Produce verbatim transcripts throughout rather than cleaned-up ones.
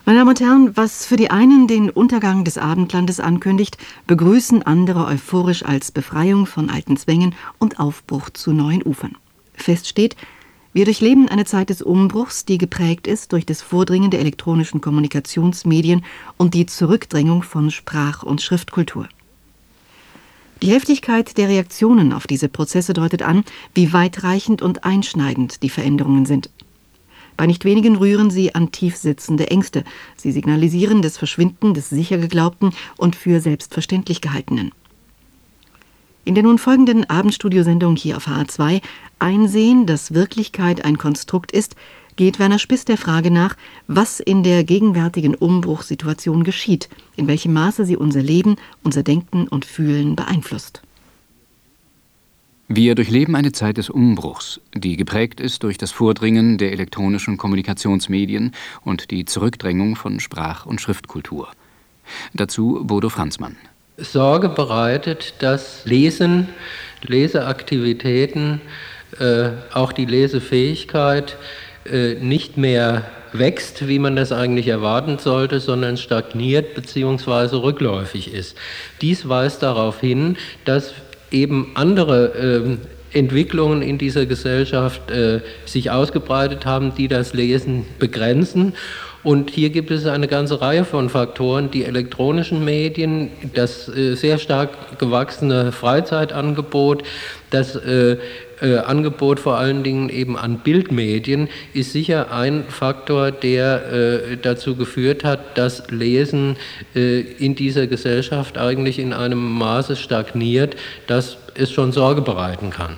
Meine Damen und Herren, was für die einen den Untergang des Abendlandes ankündigt, begrüßen andere euphorisch als Befreiung von alten Zwängen und Aufbruch zu neuen Ufern. Fest steht, wir durchleben eine Zeit des Umbruchs, die geprägt ist durch das Vordringen der elektronischen Kommunikationsmedien und die Zurückdrängung von Sprach- und Schriftkultur. Die Heftigkeit der Reaktionen auf diese Prozesse deutet an, wie weitreichend und einschneidend die Veränderungen sind. Bei nicht wenigen rühren sie an tiefsitzende Ängste. Sie signalisieren das Verschwinden des sicher Geglaubten und für selbstverständlich Gehaltenen. In der nun folgenden Abendstudiosendung hier auf H R zwei Einsehen, dass Wirklichkeit ein Konstrukt ist, geht Werner Spiss der Frage nach, was in der gegenwärtigen Umbruchssituation geschieht, in welchem Maße sie unser Leben, unser Denken und Fühlen beeinflusst. Wir durchleben eine Zeit des Umbruchs, die geprägt ist durch das Vordringen der elektronischen Kommunikationsmedien und die Zurückdrängung von Sprach- und Schriftkultur. Dazu Bodo Franzmann. Sorge bereitet, dass Lesen, Leseaktivitäten, äh, auch die Lesefähigkeit äh, nicht mehr wächst, wie man das eigentlich erwarten sollte, sondern stagniert bzw. rückläufig ist. Dies weist darauf hin, dass eben andere äh, Entwicklungen in dieser Gesellschaft äh, sich ausgebreitet haben, die das Lesen begrenzen. Und hier gibt es eine ganze Reihe von Faktoren. Die elektronischen Medien, das äh, sehr stark gewachsene Freizeitangebot, das äh, äh, Angebot vor allen Dingen eben an Bildmedien ist sicher ein Faktor, der äh, dazu geführt hat, dass Lesen äh, in dieser Gesellschaft eigentlich in einem Maße stagniert, dass es schon Sorge bereiten kann.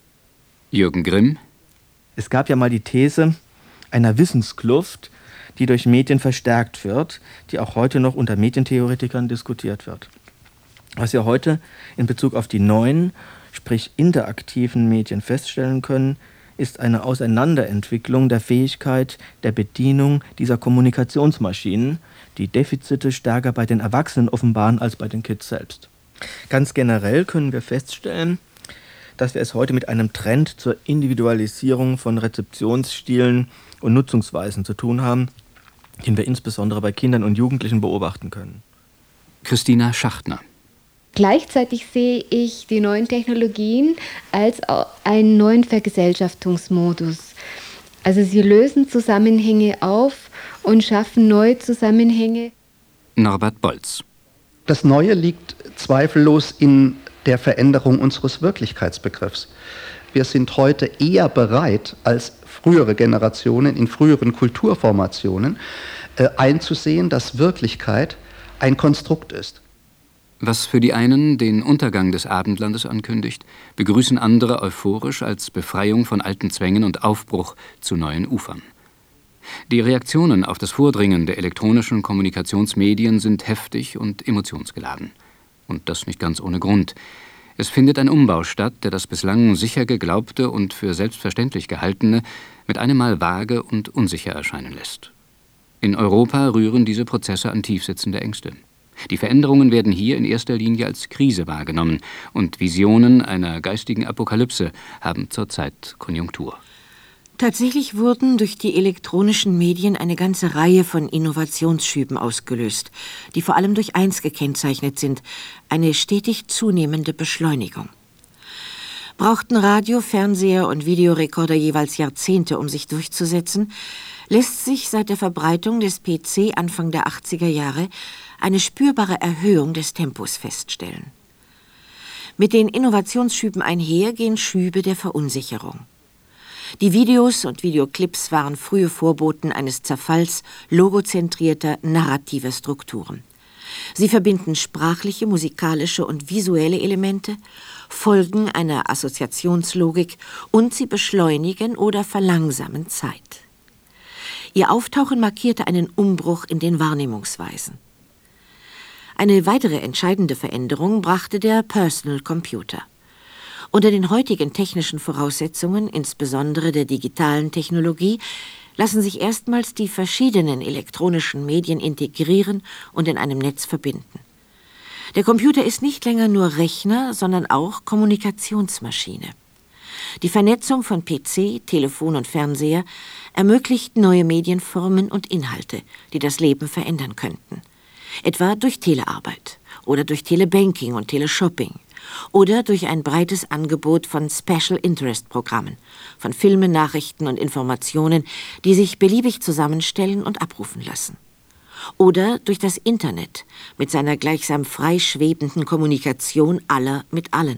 Jürgen Grimm. Es gab ja mal die These einer Wissenskluft, die durch Medien verstärkt wird, die auch heute noch unter Medientheoretikern diskutiert wird. Was wir heute in Bezug auf die neuen, sprich interaktiven Medien feststellen können, ist eine Auseinanderentwicklung der Fähigkeit der Bedienung dieser Kommunikationsmaschinen, die Defizite stärker bei den Erwachsenen offenbaren als bei den Kids selbst. Ganz generell können wir feststellen, dass wir es heute mit einem Trend zur Individualisierung von Rezeptionsstilen und Nutzungsweisen zu tun haben, den wir insbesondere bei Kindern und Jugendlichen beobachten können. Christina Schachtner. Gleichzeitig sehe ich die neuen Technologien als einen neuen Vergesellschaftungsmodus. Also sie lösen Zusammenhänge auf und schaffen neue Zusammenhänge. Norbert Bolz. Das Neue liegt zweifellos in der Veränderung unseres Wirklichkeitsbegriffs. Wir sind heute eher bereit als frühere Generationen in früheren Kulturformationen äh, einzusehen, dass Wirklichkeit ein Konstrukt ist. Was für die einen den Untergang des Abendlandes ankündigt, begrüßen andere euphorisch als Befreiung von alten Zwängen und Aufbruch zu neuen Ufern. Die Reaktionen auf das Vordringen der elektronischen Kommunikationsmedien sind heftig und emotionsgeladen. Und das nicht ganz ohne Grund. Es findet ein Umbau statt, der das bislang sicher geglaubte und für selbstverständlich gehaltene mit einem Mal vage und unsicher erscheinen lässt. In Europa rühren diese Prozesse an tiefsitzende Ängste. Die Veränderungen werden hier in erster Linie als Krise wahrgenommen und Visionen einer geistigen Apokalypse haben zurzeit Konjunktur. Tatsächlich wurden durch die elektronischen Medien eine ganze Reihe von Innovationsschüben ausgelöst, die vor allem durch eins gekennzeichnet sind: eine stetig zunehmende Beschleunigung. Brauchten Radio, Fernseher und Videorekorder jeweils Jahrzehnte, um sich durchzusetzen, lässt sich seit der Verbreitung des P C Anfang der achtziger Jahre eine spürbare Erhöhung des Tempos feststellen. Mit den Innovationsschüben einher gehen Schübe der Verunsicherung. Die Videos und Videoclips waren frühe Vorboten eines Zerfalls logozentrierter, narrativer Strukturen. Sie verbinden sprachliche, musikalische und visuelle Elemente, folgen einer Assoziationslogik und sie beschleunigen oder verlangsamen Zeit. Ihr Auftauchen markierte einen Umbruch in den Wahrnehmungsweisen. Eine weitere entscheidende Veränderung brachte der Personal Computer. Unter den heutigen technischen Voraussetzungen, insbesondere der digitalen Technologie, lassen sich erstmals die verschiedenen elektronischen Medien integrieren und in einem Netz verbinden. Der Computer ist nicht länger nur Rechner, sondern auch Kommunikationsmaschine. Die Vernetzung von P C, Telefon und Fernseher ermöglicht neue Medienformen und Inhalte, die das Leben verändern könnten. Etwa durch Telearbeit oder durch Telebanking und Teleshopping oder durch ein breites Angebot von Special Interest Programmen, von Filmen, Nachrichten und Informationen, die sich beliebig zusammenstellen und abrufen lassen. Oder durch das Internet mit seiner gleichsam frei schwebenden Kommunikation aller mit allen.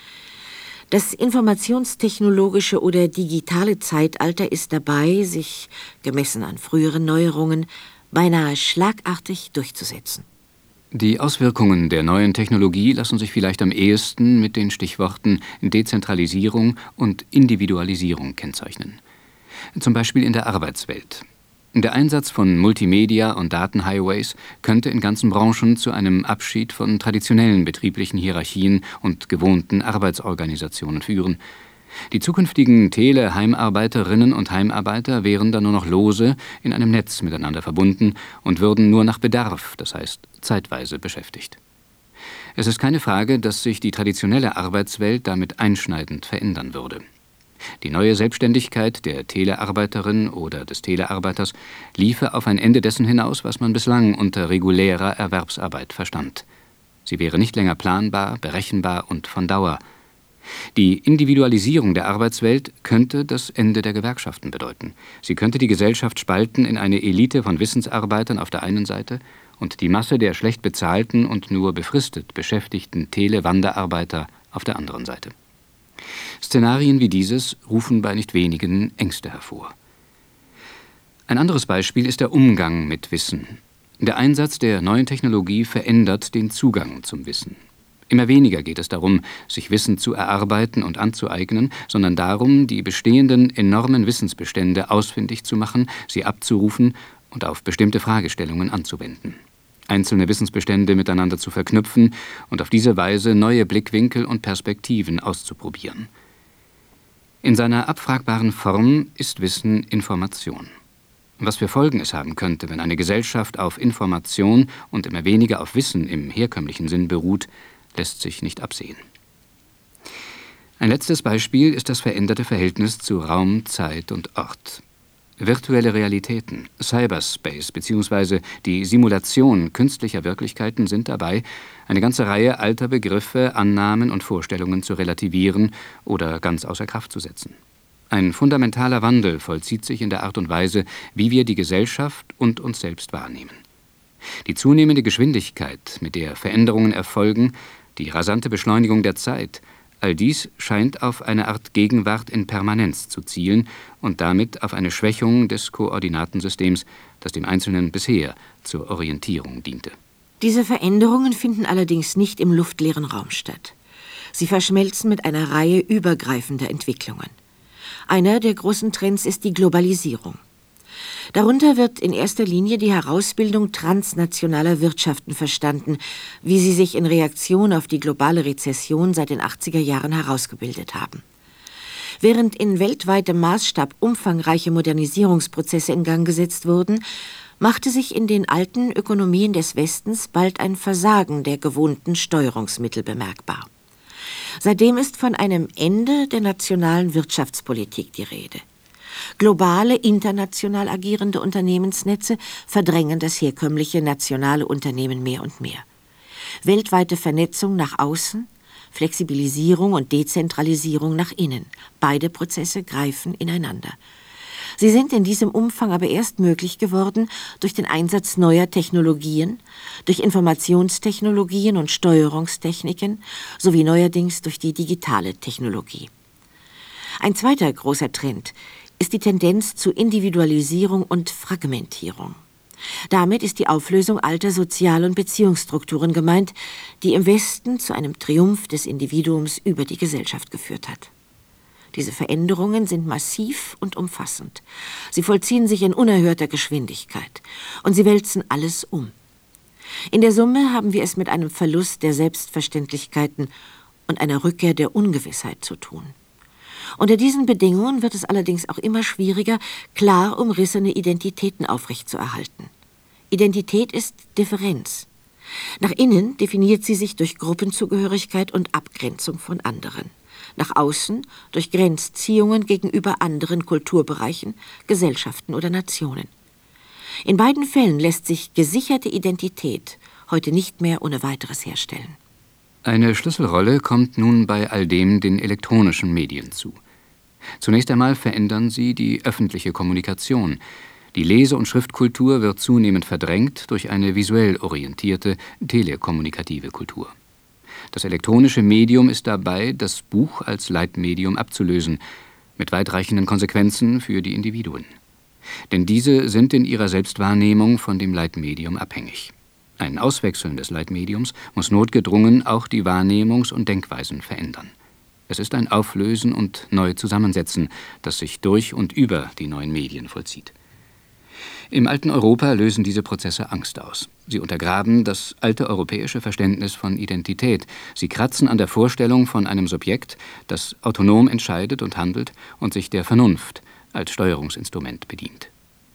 Das informationstechnologische oder digitale Zeitalter ist dabei, sich, gemessen an früheren Neuerungen, beinahe schlagartig durchzusetzen. Die Auswirkungen der neuen Technologie lassen sich vielleicht am ehesten mit den Stichworten Dezentralisierung und Individualisierung kennzeichnen. Zum Beispiel in der Arbeitswelt. Der Einsatz von Multimedia und Datenhighways könnte in ganzen Branchen zu einem Abschied von traditionellen betrieblichen Hierarchien und gewohnten Arbeitsorganisationen führen. Die zukünftigen Tele-Heimarbeiterinnen und Heimarbeiter wären dann nur noch lose in einem Netz miteinander verbunden und würden nur nach Bedarf, das heißt zeitweise, beschäftigt. Es ist keine Frage, dass sich die traditionelle Arbeitswelt damit einschneidend verändern würde. Die neue Selbstständigkeit der Telearbeiterin oder des Telearbeiters liefe auf ein Ende dessen hinaus, was man bislang unter regulärer Erwerbsarbeit verstand. Sie wäre nicht länger planbar, berechenbar und von Dauer. Die Individualisierung der Arbeitswelt könnte das Ende der Gewerkschaften bedeuten. Sie könnte die Gesellschaft spalten in eine Elite von Wissensarbeitern auf der einen Seite und die Masse der schlecht bezahlten und nur befristet beschäftigten Tele-Wanderarbeiter auf der anderen Seite. Szenarien wie dieses rufen bei nicht wenigen Ängste hervor. Ein anderes Beispiel ist der Umgang mit Wissen. Der Einsatz der neuen Technologie verändert den Zugang zum Wissen. Immer weniger geht es darum, sich Wissen zu erarbeiten und anzueignen, sondern darum, die bestehenden enormen Wissensbestände ausfindig zu machen, sie abzurufen und auf bestimmte Fragestellungen anzuwenden. Einzelne Wissensbestände miteinander zu verknüpfen und auf diese Weise neue Blickwinkel und Perspektiven auszuprobieren. In seiner abfragbaren Form ist Wissen Information. Was für Folgen es haben könnte, wenn eine Gesellschaft auf Information und immer weniger auf Wissen im herkömmlichen Sinn beruht, lässt sich nicht absehen. Ein letztes Beispiel ist das veränderte Verhältnis zu Raum, Zeit und Ort. Virtuelle Realitäten, Cyberspace bzw. die Simulation künstlicher Wirklichkeiten sind dabei, eine ganze Reihe alter Begriffe, Annahmen und Vorstellungen zu relativieren oder ganz außer Kraft zu setzen. Ein fundamentaler Wandel vollzieht sich in der Art und Weise, wie wir die Gesellschaft und uns selbst wahrnehmen. Die zunehmende Geschwindigkeit, mit der Veränderungen erfolgen, die rasante Beschleunigung der Zeit, all dies scheint auf eine Art Gegenwart in Permanenz zu zielen und damit auf eine Schwächung des Koordinatensystems, das dem Einzelnen bisher zur Orientierung diente. Diese Veränderungen finden allerdings nicht im luftleeren Raum statt. Sie verschmelzen mit einer Reihe übergreifender Entwicklungen. Einer der großen Trends ist die Globalisierung. Darunter wird in erster Linie die Herausbildung transnationaler Wirtschaften verstanden, wie sie sich in Reaktion auf die globale Rezession seit den achtziger Jahren herausgebildet haben. Während in weltweitem Maßstab umfangreiche Modernisierungsprozesse in Gang gesetzt wurden, machte sich in den alten Ökonomien des Westens bald ein Versagen der gewohnten Steuerungsmittel bemerkbar. Seitdem ist von einem Ende der nationalen Wirtschaftspolitik die Rede. Globale, international agierende Unternehmensnetze verdrängen das herkömmliche nationale Unternehmen mehr und mehr. Weltweite Vernetzung nach außen, Flexibilisierung und Dezentralisierung nach innen. Beide Prozesse greifen ineinander. Sie sind in diesem Umfang aber erst möglich geworden durch den Einsatz neuer Technologien, durch Informationstechnologien und Steuerungstechniken sowie neuerdings durch die digitale Technologie. Ein zweiter großer Trend ist die Tendenz zu Individualisierung und Fragmentierung. Damit ist die Auflösung alter Sozial- und Beziehungsstrukturen gemeint, die im Westen zu einem Triumph des Individuums über die Gesellschaft geführt hat. Diese Veränderungen sind massiv und umfassend. Sie vollziehen sich in unerhörter Geschwindigkeit und sie wälzen alles um. In der Summe haben wir es mit einem Verlust der Selbstverständlichkeiten und einer Rückkehr der Ungewissheit zu tun. Unter diesen Bedingungen wird es allerdings auch immer schwieriger, klar umrissene Identitäten aufrechtzuerhalten. Identität ist Differenz. Nach innen definiert sie sich durch Gruppenzugehörigkeit und Abgrenzung von anderen. nach außen durch Grenzziehungen gegenüber anderen Kulturbereichen, Gesellschaften oder Nationen. In beiden Fällen lässt sich gesicherte Identität heute nicht mehr ohne weiteres herstellen. Eine Schlüsselrolle kommt nun bei all dem den elektronischen Medien zu. Zunächst einmal verändern sie die öffentliche Kommunikation. Die Lese- und Schriftkultur wird zunehmend verdrängt durch eine visuell orientierte, telekommunikative Kultur. Das elektronische Medium ist dabei, das Buch als Leitmedium abzulösen, mit weitreichenden Konsequenzen für die Individuen. Denn diese sind in ihrer Selbstwahrnehmung von dem Leitmedium abhängig. Ein Auswechseln des Leitmediums muss notgedrungen auch die Wahrnehmungs- und Denkweisen verändern. Es ist ein Auflösen und Neuzusammensetzen, das sich durch und über die neuen Medien vollzieht. Im alten Europa lösen diese Prozesse Angst aus. Sie untergraben das alte europäische Verständnis von Identität. Sie kratzen an der Vorstellung von einem Subjekt, das autonom entscheidet und handelt und sich der Vernunft als Steuerungsinstrument bedient.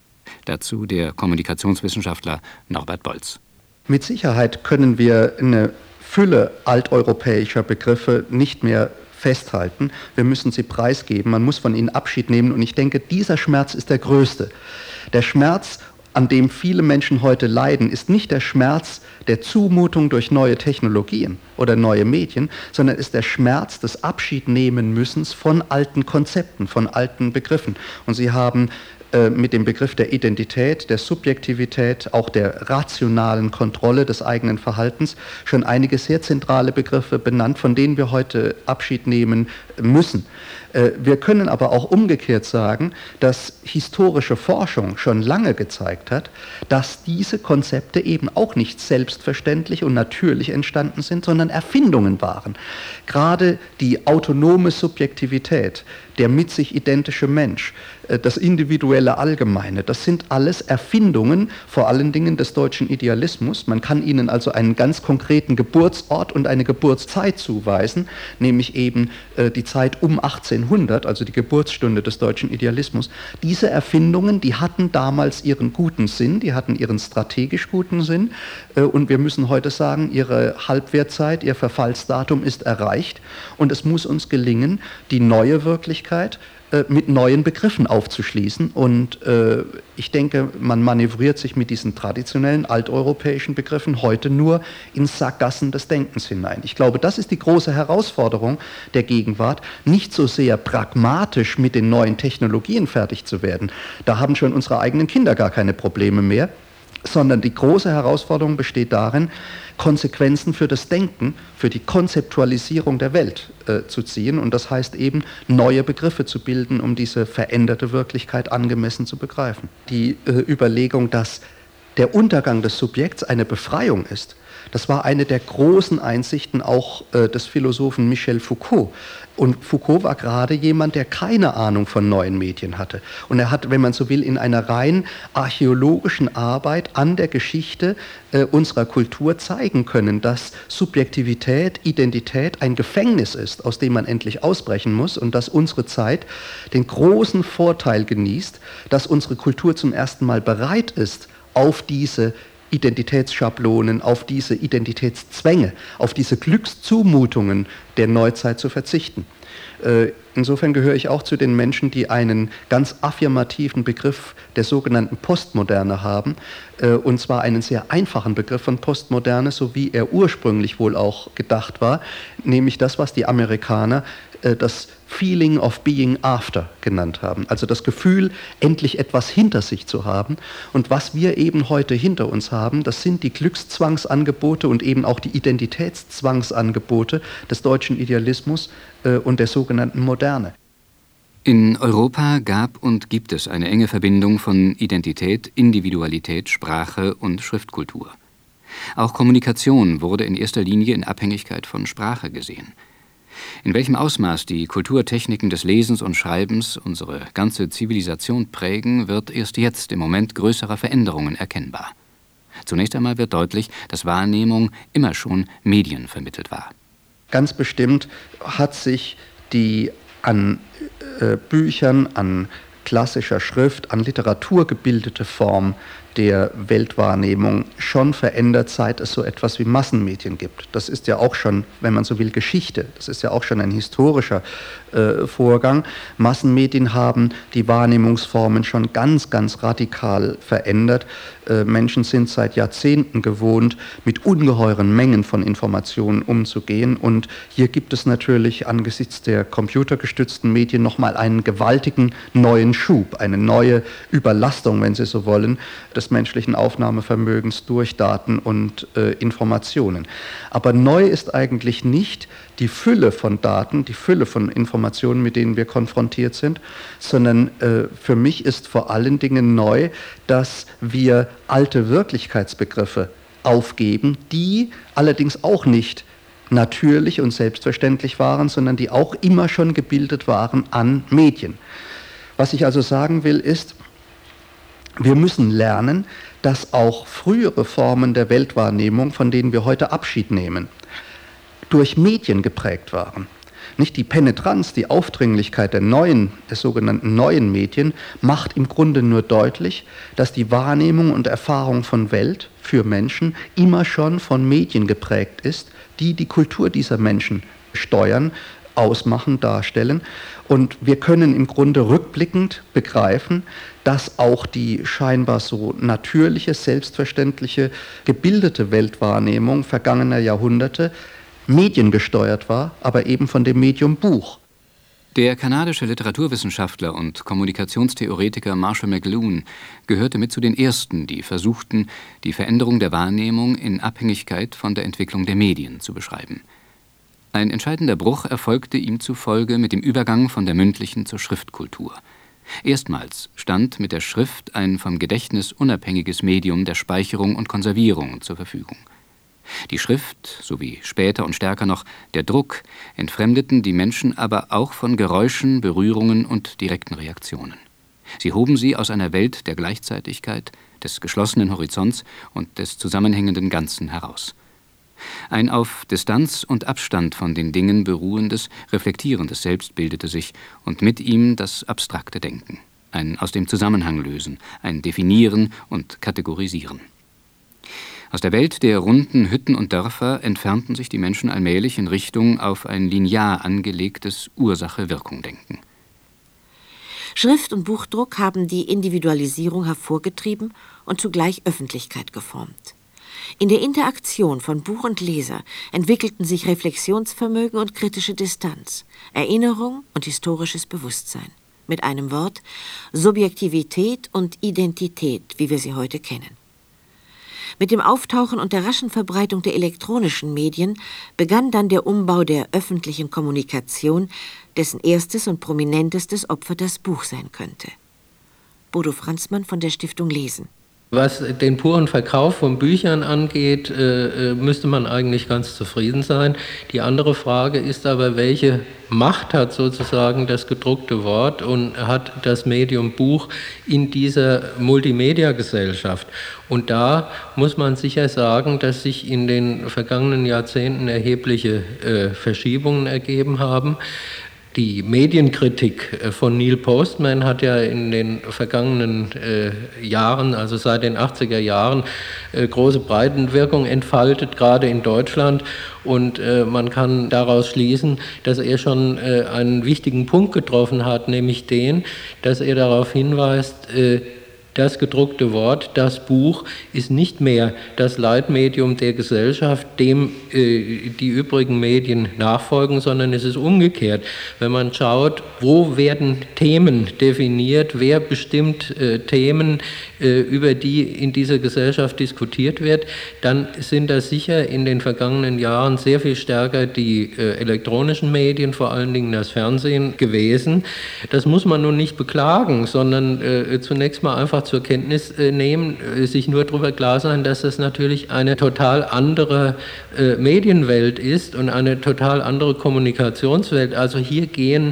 Dazu der Kommunikationswissenschaftler Norbert Bolz. Mit Sicherheit können wir eine Fülle alteuropäischer Begriffe nicht mehr festhalten. Wir müssen sie preisgeben, man muss von ihnen Abschied nehmen und ich denke, dieser Schmerz ist der größte. Der Schmerz, an dem viele Menschen heute leiden, ist nicht der Schmerz der Zumutung durch neue Technologien oder neue Medien, sondern ist der Schmerz des Abschiednehmenmüssens von alten Konzepten, von alten Begriffen. Und Sie haben äh, mit dem Begriff der Identität, der Subjektivität, auch der rationalen Kontrolle des eigenen Verhaltens schon einige sehr zentrale Begriffe benannt, von denen wir heute Abschied nehmen müssen. Wir können aber auch umgekehrt sagen, dass historische Forschung schon lange gezeigt hat, dass diese Konzepte eben auch nicht selbstverständlich und natürlich entstanden sind, sondern Erfindungen waren. Gerade die autonome Subjektivität, der mit sich identische Mensch, das individuelle Allgemeine, das sind alles Erfindungen, vor allen Dingen des deutschen Idealismus. Man kann ihnen also einen ganz konkreten Geburtsort und eine Geburtszeit zuweisen, nämlich eben äh, die Zeit um achtzehnhundert, also die Geburtsstunde des deutschen Idealismus. Diese Erfindungen, die hatten damals ihren guten Sinn, die hatten ihren strategisch guten Sinn äh, und wir müssen heute sagen, ihre Halbwertzeit, ihr Verfallsdatum ist erreicht und es muss uns gelingen, die neue Wirklichkeit mit neuen Begriffen aufzuschließen. Und äh, ich denke, man manövriert sich mit diesen traditionellen alteuropäischen Begriffen heute nur in Sackgassen des Denkens hinein. Ich glaube, das ist die große Herausforderung der Gegenwart, nicht so sehr pragmatisch mit den neuen Technologien fertig zu werden. Da haben schon unsere eigenen Kinder gar keine Probleme mehr, sondern die große Herausforderung besteht darin, Konsequenzen für das Denken, für die Konzeptualisierung der Welt äh, zu ziehen. Und das heißt eben, neue Begriffe zu bilden, um diese veränderte Wirklichkeit angemessen zu begreifen. Die äh, Überlegung, dass der Untergang des Subjekts eine Befreiung ist, das war eine der großen Einsichten auch äh, des Philosophen Michel Foucault. Und Foucault war gerade jemand, der keine Ahnung von neuen Medien hatte. Und er hat, wenn man so will, in einer rein archäologischen Arbeit an der Geschichte äh, unserer Kultur zeigen können, dass Subjektivität, Identität ein Gefängnis ist, aus dem man endlich ausbrechen muss und dass unsere Zeit den großen Vorteil genießt, dass unsere Kultur zum ersten Mal bereit ist, auf diese Identitätsschablonen, auf diese Identitätszwänge, auf diese Glückszumutungen der Neuzeit zu verzichten. Insofern gehöre ich auch zu den Menschen, die einen ganz affirmativen Begriff der sogenannten Postmoderne haben, und zwar einen sehr einfachen Begriff von Postmoderne, so wie er ursprünglich wohl auch gedacht war, nämlich das, was die Amerikaner das Feeling of being after genannt haben. Also das Gefühl, endlich etwas hinter sich zu haben. Und was wir eben heute hinter uns haben, das sind die Glückszwangsangebote und eben auch die Identitätszwangsangebote des deutschen Idealismus äh, und der sogenannten Moderne. In Europa gab und gibt es eine enge Verbindung von Identität, Individualität, Sprache und Schriftkultur. Auch Kommunikation wurde in erster Linie in Abhängigkeit von Sprache gesehen. In welchem Ausmaß die Kulturtechniken des Lesens und Schreibens unsere ganze Zivilisation prägen, wird erst jetzt im Moment größerer Veränderungen erkennbar. Zunächst einmal wird deutlich, dass Wahrnehmung immer schon Medien vermittelt war. Ganz bestimmt hat sich die an äh, Büchern, an klassischer Schrift, an Literatur gebildete Form der Weltwahrnehmung schon verändert, seit es so etwas wie Massenmedien gibt. Das ist ja auch schon, wenn man so will, Geschichte. Das ist ja auch schon ein historischer äh, Vorgang. Massenmedien haben die Wahrnehmungsformen schon ganz, ganz radikal verändert. Äh, Menschen sind seit Jahrzehnten gewohnt, mit ungeheuren Mengen von Informationen umzugehen. Und hier gibt es natürlich angesichts der computergestützten Medien nochmal einen gewaltigen neuen Schub, eine neue Überlastung, wenn Sie so wollen, des menschlichen Aufnahmevermögens durch Daten und äh, Informationen. Aber neu ist eigentlich nicht die Fülle von Daten, die Fülle von Informationen, mit denen wir konfrontiert sind, sondern äh, für mich ist vor allen Dingen neu, dass wir alte Wirklichkeitsbegriffe aufgeben, die allerdings auch nicht natürlich und selbstverständlich waren, sondern die auch immer schon gebildet waren an Medien. Was ich also sagen will, ist, wir müssen lernen, dass auch frühere Formen der Weltwahrnehmung, von denen wir heute Abschied nehmen, durch Medien geprägt waren. Nicht die Penetranz, die Aufdringlichkeit der neuen, der sogenannten neuen Medien macht im Grunde nur deutlich, dass die Wahrnehmung und Erfahrung von Welt für Menschen immer schon von Medien geprägt ist, die die Kultur dieser Menschen steuern, ausmachen, darstellen. Und wir können im Grunde rückblickend begreifen, dass auch die scheinbar so natürliche, selbstverständliche, gebildete Weltwahrnehmung vergangener Jahrhunderte mediengesteuert war, aber eben von dem Medium Buch. Der kanadische Literaturwissenschaftler und Kommunikationstheoretiker Marshall McLuhan gehörte mit zu den Ersten, die versuchten, die Veränderung der Wahrnehmung in Abhängigkeit von der Entwicklung der Medien zu beschreiben. Ein entscheidender Bruch erfolgte ihm zufolge mit dem Übergang von der mündlichen zur Schriftkultur. Erstmals stand mit der Schrift ein vom Gedächtnis unabhängiges Medium der Speicherung und Konservierung zur Verfügung. Die Schrift, sowie später und stärker noch der Druck, entfremdeten die Menschen aber auch von Geräuschen, Berührungen und direkten Reaktionen. Sie hoben sie aus einer Welt der Gleichzeitigkeit, des geschlossenen Horizonts und des zusammenhängenden Ganzen heraus. Ein auf Distanz und Abstand von den Dingen beruhendes, reflektierendes Selbst bildete sich und mit ihm das abstrakte Denken, ein aus dem Zusammenhang lösen, ein Definieren und Kategorisieren. Aus der Welt der runden Hütten und Dörfer entfernten sich die Menschen allmählich in Richtung auf ein linear angelegtes Ursache-Wirkung-Denken. Schrift- und Buchdruck haben die Individualisierung hervorgetrieben und zugleich Öffentlichkeit geformt. In der Interaktion von Buch und Leser entwickelten sich Reflexionsvermögen und kritische Distanz, Erinnerung und historisches Bewusstsein. Mit einem Wort: Subjektivität und Identität, wie wir sie heute kennen. Mit dem Auftauchen und der raschen Verbreitung der elektronischen Medien begann dann der Umbau der öffentlichen Kommunikation, dessen erstes und prominentestes Opfer das Buch sein könnte. Bodo Franzmann von der Stiftung Lesen. Was den puren Verkauf von Büchern angeht, äh, müsste man eigentlich ganz zufrieden sein. Die andere Frage ist aber, welche Macht hat sozusagen das gedruckte Wort und hat das Medium Buch in dieser Multimedia-Gesellschaft? Und da muss man sicher sagen, dass sich in den vergangenen Jahrzehnten erhebliche äh, Verschiebungen ergeben haben. Die Medienkritik von Neil Postman hat ja in den vergangenen äh, Jahren, also seit den achtziger Jahren, äh, große Breitenwirkung entfaltet, gerade in Deutschland. Und äh, man kann daraus schließen, dass er schon äh, einen wichtigen Punkt getroffen hat, nämlich den, dass er darauf hinweist, äh, das gedruckte Wort, das Buch, ist nicht mehr das Leitmedium der Gesellschaft, dem äh, die übrigen Medien nachfolgen, sondern es ist umgekehrt. Wenn man schaut, wo werden Themen definiert, wer bestimmt äh, Themen, äh, über die in dieser Gesellschaft diskutiert wird, dann sind das sicher in den vergangenen Jahren sehr viel stärker die äh, elektronischen Medien, vor allen Dingen das Fernsehen, gewesen. Das muss man nun nicht beklagen, sondern äh, zunächst mal einfach zur Kenntnis äh, nehmen, äh, sich nur darüber klar sein, dass das natürlich eine total andere äh, Medienwelt ist und eine total andere Kommunikationswelt. Also hier gehen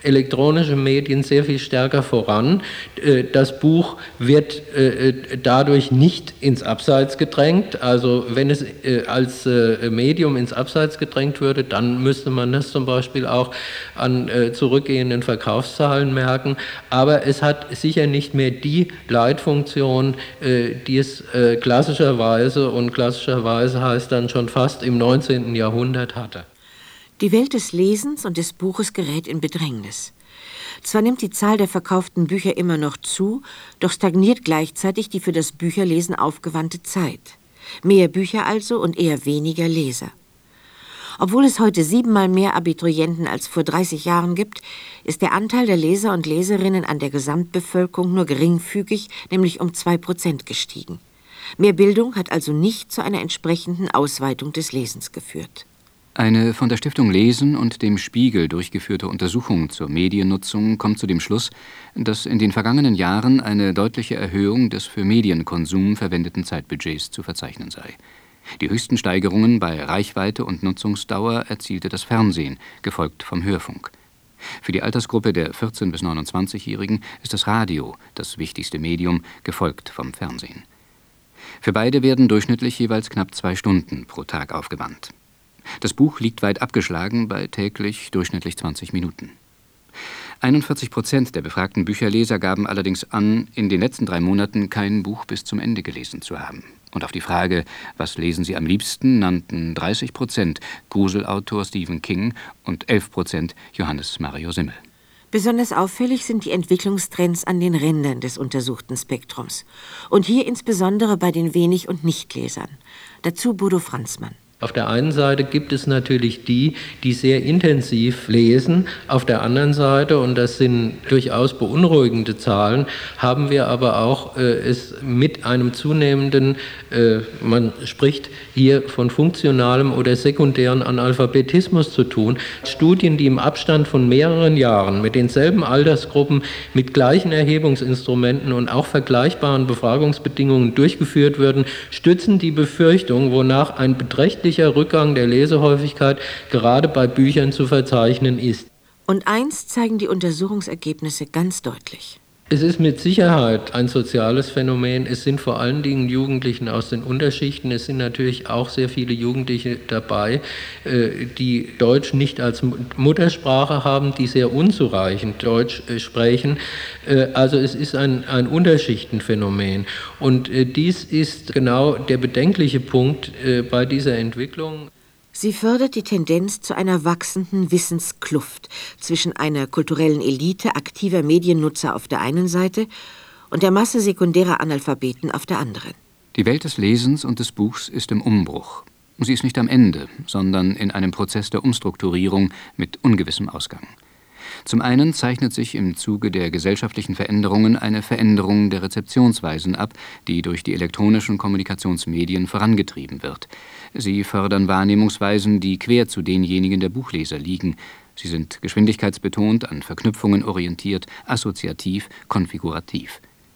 elektronische Medien sehr viel stärker voran. Das Buch wird dadurch nicht ins Abseits gedrängt. Also wenn es als Medium ins Abseits gedrängt würde, dann müsste man das zum Beispiel auch an zurückgehenden Verkaufszahlen merken. Aber es hat sicher nicht mehr die Leitfunktion, die es klassischerweise, und klassischerweise heißt dann schon fast im neunzehnten Jahrhundert hatte. Die Welt des Lesens und des Buches gerät in Bedrängnis. Zwar nimmt die Zahl der verkauften Bücher immer noch zu, doch stagniert gleichzeitig die für das Bücherlesen aufgewandte Zeit. Mehr Bücher also und eher weniger Leser. Obwohl es heute siebenmal mehr Abiturienten als vor dreißig Jahren gibt, ist der Anteil der Leser und Leserinnen an der Gesamtbevölkerung nur geringfügig, nämlich um zwei Prozent gestiegen. Mehr Bildung hat also nicht zu einer entsprechenden Ausweitung des Lesens geführt. Eine von der Stiftung Lesen und dem Spiegel durchgeführte Untersuchung zur Mediennutzung kommt zu dem Schluss, dass in den vergangenen Jahren eine deutliche Erhöhung des für Medienkonsum verwendeten Zeitbudgets zu verzeichnen sei. Die höchsten Steigerungen bei Reichweite und Nutzungsdauer erzielte das Fernsehen, gefolgt vom Hörfunk. Für die Altersgruppe der vierzehn- bis neunundzwanzigjährigen ist das Radio das wichtigste Medium, gefolgt vom Fernsehen. Für beide werden durchschnittlich jeweils knapp zwei Stunden pro Tag aufgewandt. Das Buch liegt weit abgeschlagen bei täglich durchschnittlich zwanzig Minuten. einundvierzig Prozent der befragten Bücherleser gaben allerdings an, in den letzten drei Monaten kein Buch bis zum Ende gelesen zu haben. Und auf die Frage, was lesen Sie am liebsten, nannten dreißig Prozent Gruselautor Stephen King und elf Prozent Johannes Mario Simmel. Besonders auffällig sind die Entwicklungstrends an den Rändern des untersuchten Spektrums. Und hier insbesondere bei den Wenig- und Nichtlesern. Dazu Bodo Franzmann. Auf der einen Seite gibt es natürlich die, die sehr intensiv lesen. Auf der anderen Seite, und das sind durchaus beunruhigende Zahlen, haben wir aber auch äh, es mit einem zunehmenden, äh, man spricht hier von funktionalem oder sekundären Analphabetismus zu tun. Studien, die im Abstand von mehreren Jahren mit denselben Altersgruppen, mit gleichen Erhebungsinstrumenten und auch vergleichbaren Befragungsbedingungen durchgeführt würden, stützen die Befürchtung, wonach ein beträchtlicher Rückgang der Lesehäufigkeit gerade bei Büchern zu verzeichnen ist. Und eins zeigen die Untersuchungsergebnisse ganz deutlich. Es ist mit Sicherheit ein soziales Phänomen. Es sind vor allen Dingen Jugendlichen aus den Unterschichten. Es sind natürlich auch sehr viele Jugendliche dabei, die Deutsch nicht als Muttersprache haben, die sehr unzureichend Deutsch sprechen. Also es ist ein, ein Unterschichtenphänomen. Und dies ist genau der bedenkliche Punkt bei dieser Entwicklung. Sie fördert die Tendenz zu einer wachsenden Wissenskluft zwischen einer kulturellen Elite aktiver Mediennutzer auf der einen Seite und der Masse sekundärer Analphabeten auf der anderen. Die Welt des Lesens und des Buchs ist im Umbruch. Sie ist nicht am Ende, sondern in einem Prozess der Umstrukturierung mit ungewissem Ausgang. Zum einen zeichnet sich im Zuge der gesellschaftlichen Veränderungen eine Veränderung der Rezeptionsweisen ab, die durch die elektronischen Kommunikationsmedien vorangetrieben wird. Sie fördern Wahrnehmungsweisen, die quer zu denjenigen der Buchleser liegen. Sie sind geschwindigkeitsbetont, an Verknüpfungen orientiert, assoziativ, konfigurativ.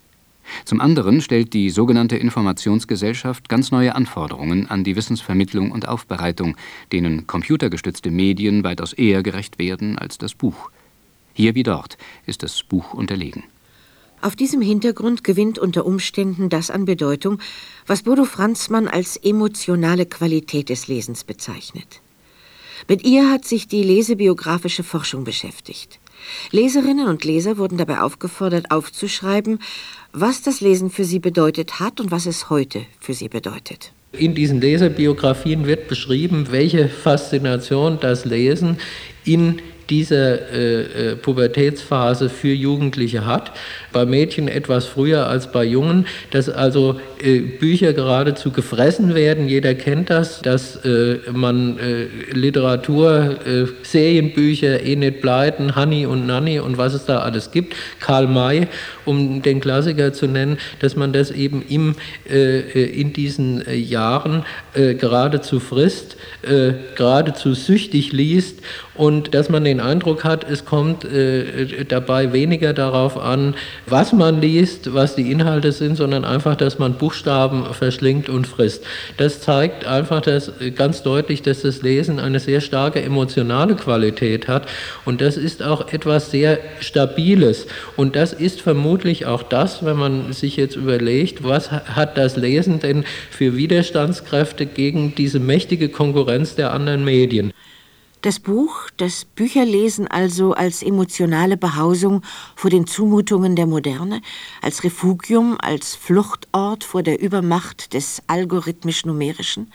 Zum anderen stellt die sogenannte Informationsgesellschaft ganz neue Anforderungen an die Wissensvermittlung und Aufbereitung, denen computergestützte Medien weitaus eher gerecht werden als das Buch. Hier wie dort ist das Buch unterlegen. Auf diesem Hintergrund gewinnt unter Umständen das an Bedeutung, was Bodo Franzmann als emotionale Qualität des Lesens bezeichnet. Mit ihr hat sich die lesebiografische Forschung beschäftigt. Leserinnen und Leser wurden dabei aufgefordert, aufzuschreiben, was das Lesen für sie bedeutet hat und was es heute für sie bedeutet. In diesen Leserbiografien wird beschrieben, welche Faszination das Lesen in dieser äh, Pubertätsphase für Jugendliche hat. Bei Mädchen etwas früher als bei Jungen, dass also äh, Bücher geradezu gefressen werden. Jeder kennt das, dass äh, man äh, Literatur, äh, Serienbücher, Enid Blyton, Honey und Nanny und was es da alles gibt, Karl May, um den Klassiker zu nennen, dass man das eben im, äh, in diesen äh, Jahren äh, geradezu frisst, äh, geradezu süchtig liest und dass man den Eindruck hat, es kommt äh, dabei weniger darauf an, was man liest, was die Inhalte sind, sondern einfach, dass man Buchstaben verschlingt und frisst. Das zeigt einfach dass, ganz deutlich, dass das Lesen eine sehr starke emotionale Qualität hat und das ist auch etwas sehr Stabiles und das ist vermutlich auch das, wenn man sich jetzt überlegt, was hat das Lesen denn für Widerstandskräfte gegen diese mächtige Konkurrenz der anderen Medien. Das Buch, das Bücherlesen also als emotionale Behausung vor den Zumutungen der Moderne, als Refugium, als Fluchtort vor der Übermacht des algorithmisch-numerischen.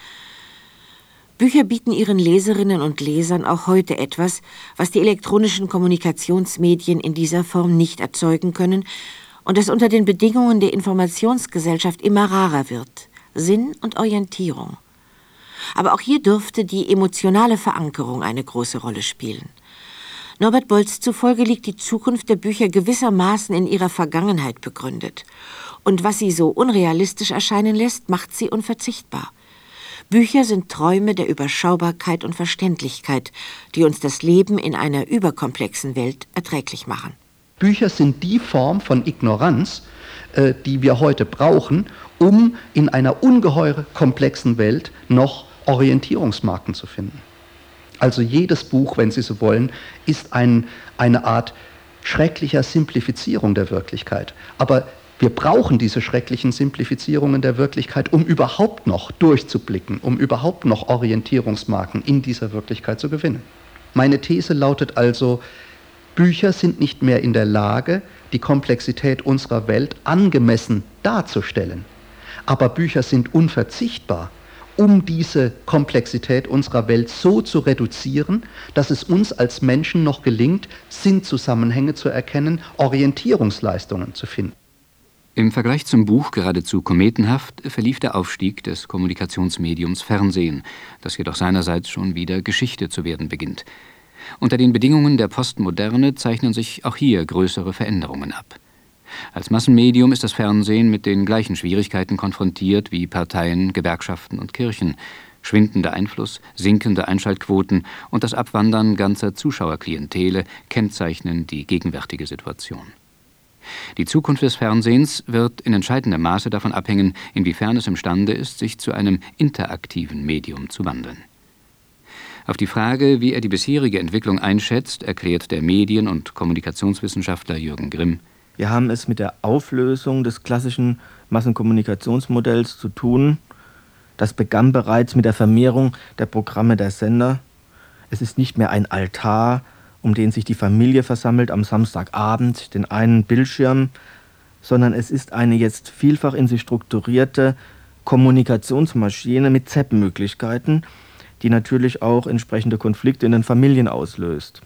Bücher bieten ihren Leserinnen und Lesern auch heute etwas, was die elektronischen Kommunikationsmedien in dieser Form nicht erzeugen können und das unter den Bedingungen der Informationsgesellschaft immer rarer wird: Sinn und Orientierung. Aber auch hier dürfte die emotionale Verankerung eine große Rolle spielen. Norbert Bolz zufolge liegt die Zukunft der Bücher gewissermaßen in ihrer Vergangenheit begründet. Und was sie so unrealistisch erscheinen lässt, macht sie unverzichtbar. Bücher sind Träume der Überschaubarkeit und Verständlichkeit, die uns das Leben in einer überkomplexen Welt erträglich machen. Bücher sind die Form von Ignoranz, äh, die wir heute brauchen, um in einer ungeheuer komplexen Welt noch Orientierungsmarken zu finden. Also jedes Buch, wenn Sie so wollen, ist ein, eine Art schrecklicher Simplifizierung der Wirklichkeit. Aber wir brauchen diese schrecklichen Simplifizierungen der Wirklichkeit, um überhaupt noch durchzublicken, um überhaupt noch Orientierungsmarken in dieser Wirklichkeit zu gewinnen. Meine These lautet also, Bücher sind nicht mehr in der Lage, die Komplexität unserer Welt angemessen darzustellen. Aber Bücher sind unverzichtbar, um diese Komplexität unserer Welt so zu reduzieren, dass es uns als Menschen noch gelingt, Sinnzusammenhänge zu erkennen, Orientierungsleistungen zu finden. Im Vergleich zum Buch geradezu kometenhaft verlief der Aufstieg des Kommunikationsmediums Fernsehen, das jedoch seinerseits schon wieder Geschichte zu werden beginnt. Unter den Bedingungen der Postmoderne zeichnen sich auch hier größere Veränderungen ab. Als Massenmedium ist das Fernsehen mit den gleichen Schwierigkeiten konfrontiert wie Parteien, Gewerkschaften und Kirchen. Schwindender Einfluss, sinkende Einschaltquoten und das Abwandern ganzer Zuschauerklientele kennzeichnen die gegenwärtige Situation. Die Zukunft des Fernsehens wird in entscheidendem Maße davon abhängen, inwiefern es imstande ist, sich zu einem interaktiven Medium zu wandeln. Auf die Frage, wie er die bisherige Entwicklung einschätzt, erklärt der Medien- und Kommunikationswissenschaftler Jürgen Grimm: Wir haben es mit der Auflösung des klassischen Massenkommunikationsmodells zu tun. Das begann bereits mit der Vermehrung der Programme der Sender. Es ist nicht mehr ein Altar, um den sich die Familie versammelt am Samstagabend, den einen Bildschirm, sondern es ist eine jetzt vielfach in sich strukturierte Kommunikationsmaschine mit Zappmöglichkeiten, die natürlich auch entsprechende Konflikte in den Familien auslöst.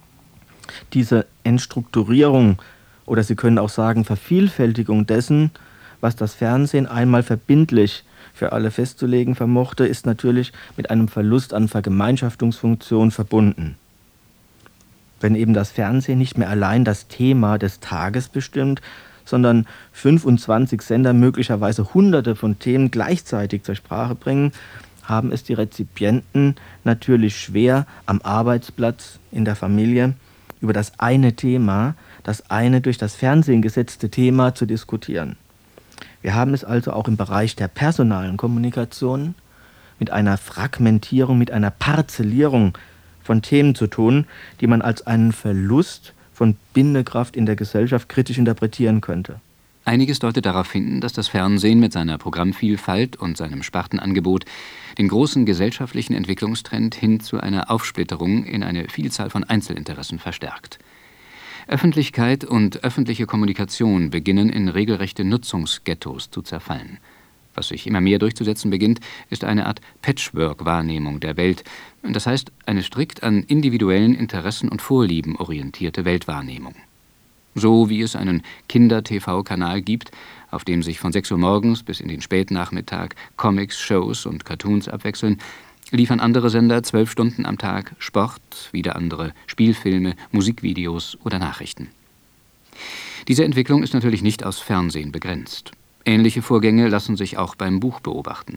Diese Entstrukturierung, oder Sie können auch sagen Vervielfältigung dessen, was das Fernsehen einmal verbindlich für alle festzulegen vermochte, ist natürlich mit einem Verlust an Vergemeinschaftungsfunktion verbunden. Wenn eben das Fernsehen nicht mehr allein das Thema des Tages bestimmt, sondern fünfundzwanzig Sender möglicherweise hunderte von Themen gleichzeitig zur Sprache bringen, haben es die Rezipienten natürlich schwer, am Arbeitsplatz, in der Familie, über das eine Thema, das eine durch das Fernsehen gesetzte Thema zu diskutieren. Wir haben es also auch im Bereich der personalen Kommunikation mit einer Fragmentierung, mit einer Parzellierung von Themen zu tun, die man als einen Verlust von Bindekraft in der Gesellschaft kritisch interpretieren könnte. Einiges deutet darauf hin, dass das Fernsehen mit seiner Programmvielfalt und seinem Spartenangebot den großen gesellschaftlichen Entwicklungstrend hin zu einer Aufsplitterung in eine Vielzahl von Einzelinteressen verstärkt. Öffentlichkeit und öffentliche Kommunikation beginnen in regelrechte Nutzungsghettos zu zerfallen. Was sich immer mehr durchzusetzen beginnt, ist eine Art Patchwork-Wahrnehmung der Welt, das heißt eine strikt an individuellen Interessen und Vorlieben orientierte Weltwahrnehmung. So wie es einen Kinder-T V-Kanal gibt, auf dem sich von sechs Uhr morgens bis in den Spätnachmittag Comics, Shows und Cartoons abwechseln, liefern andere Sender zwölf Stunden am Tag Sport, wieder andere Spielfilme, Musikvideos oder Nachrichten. Diese Entwicklung ist natürlich nicht aufs Fernsehen begrenzt. Ähnliche Vorgänge lassen sich auch beim Buch beobachten.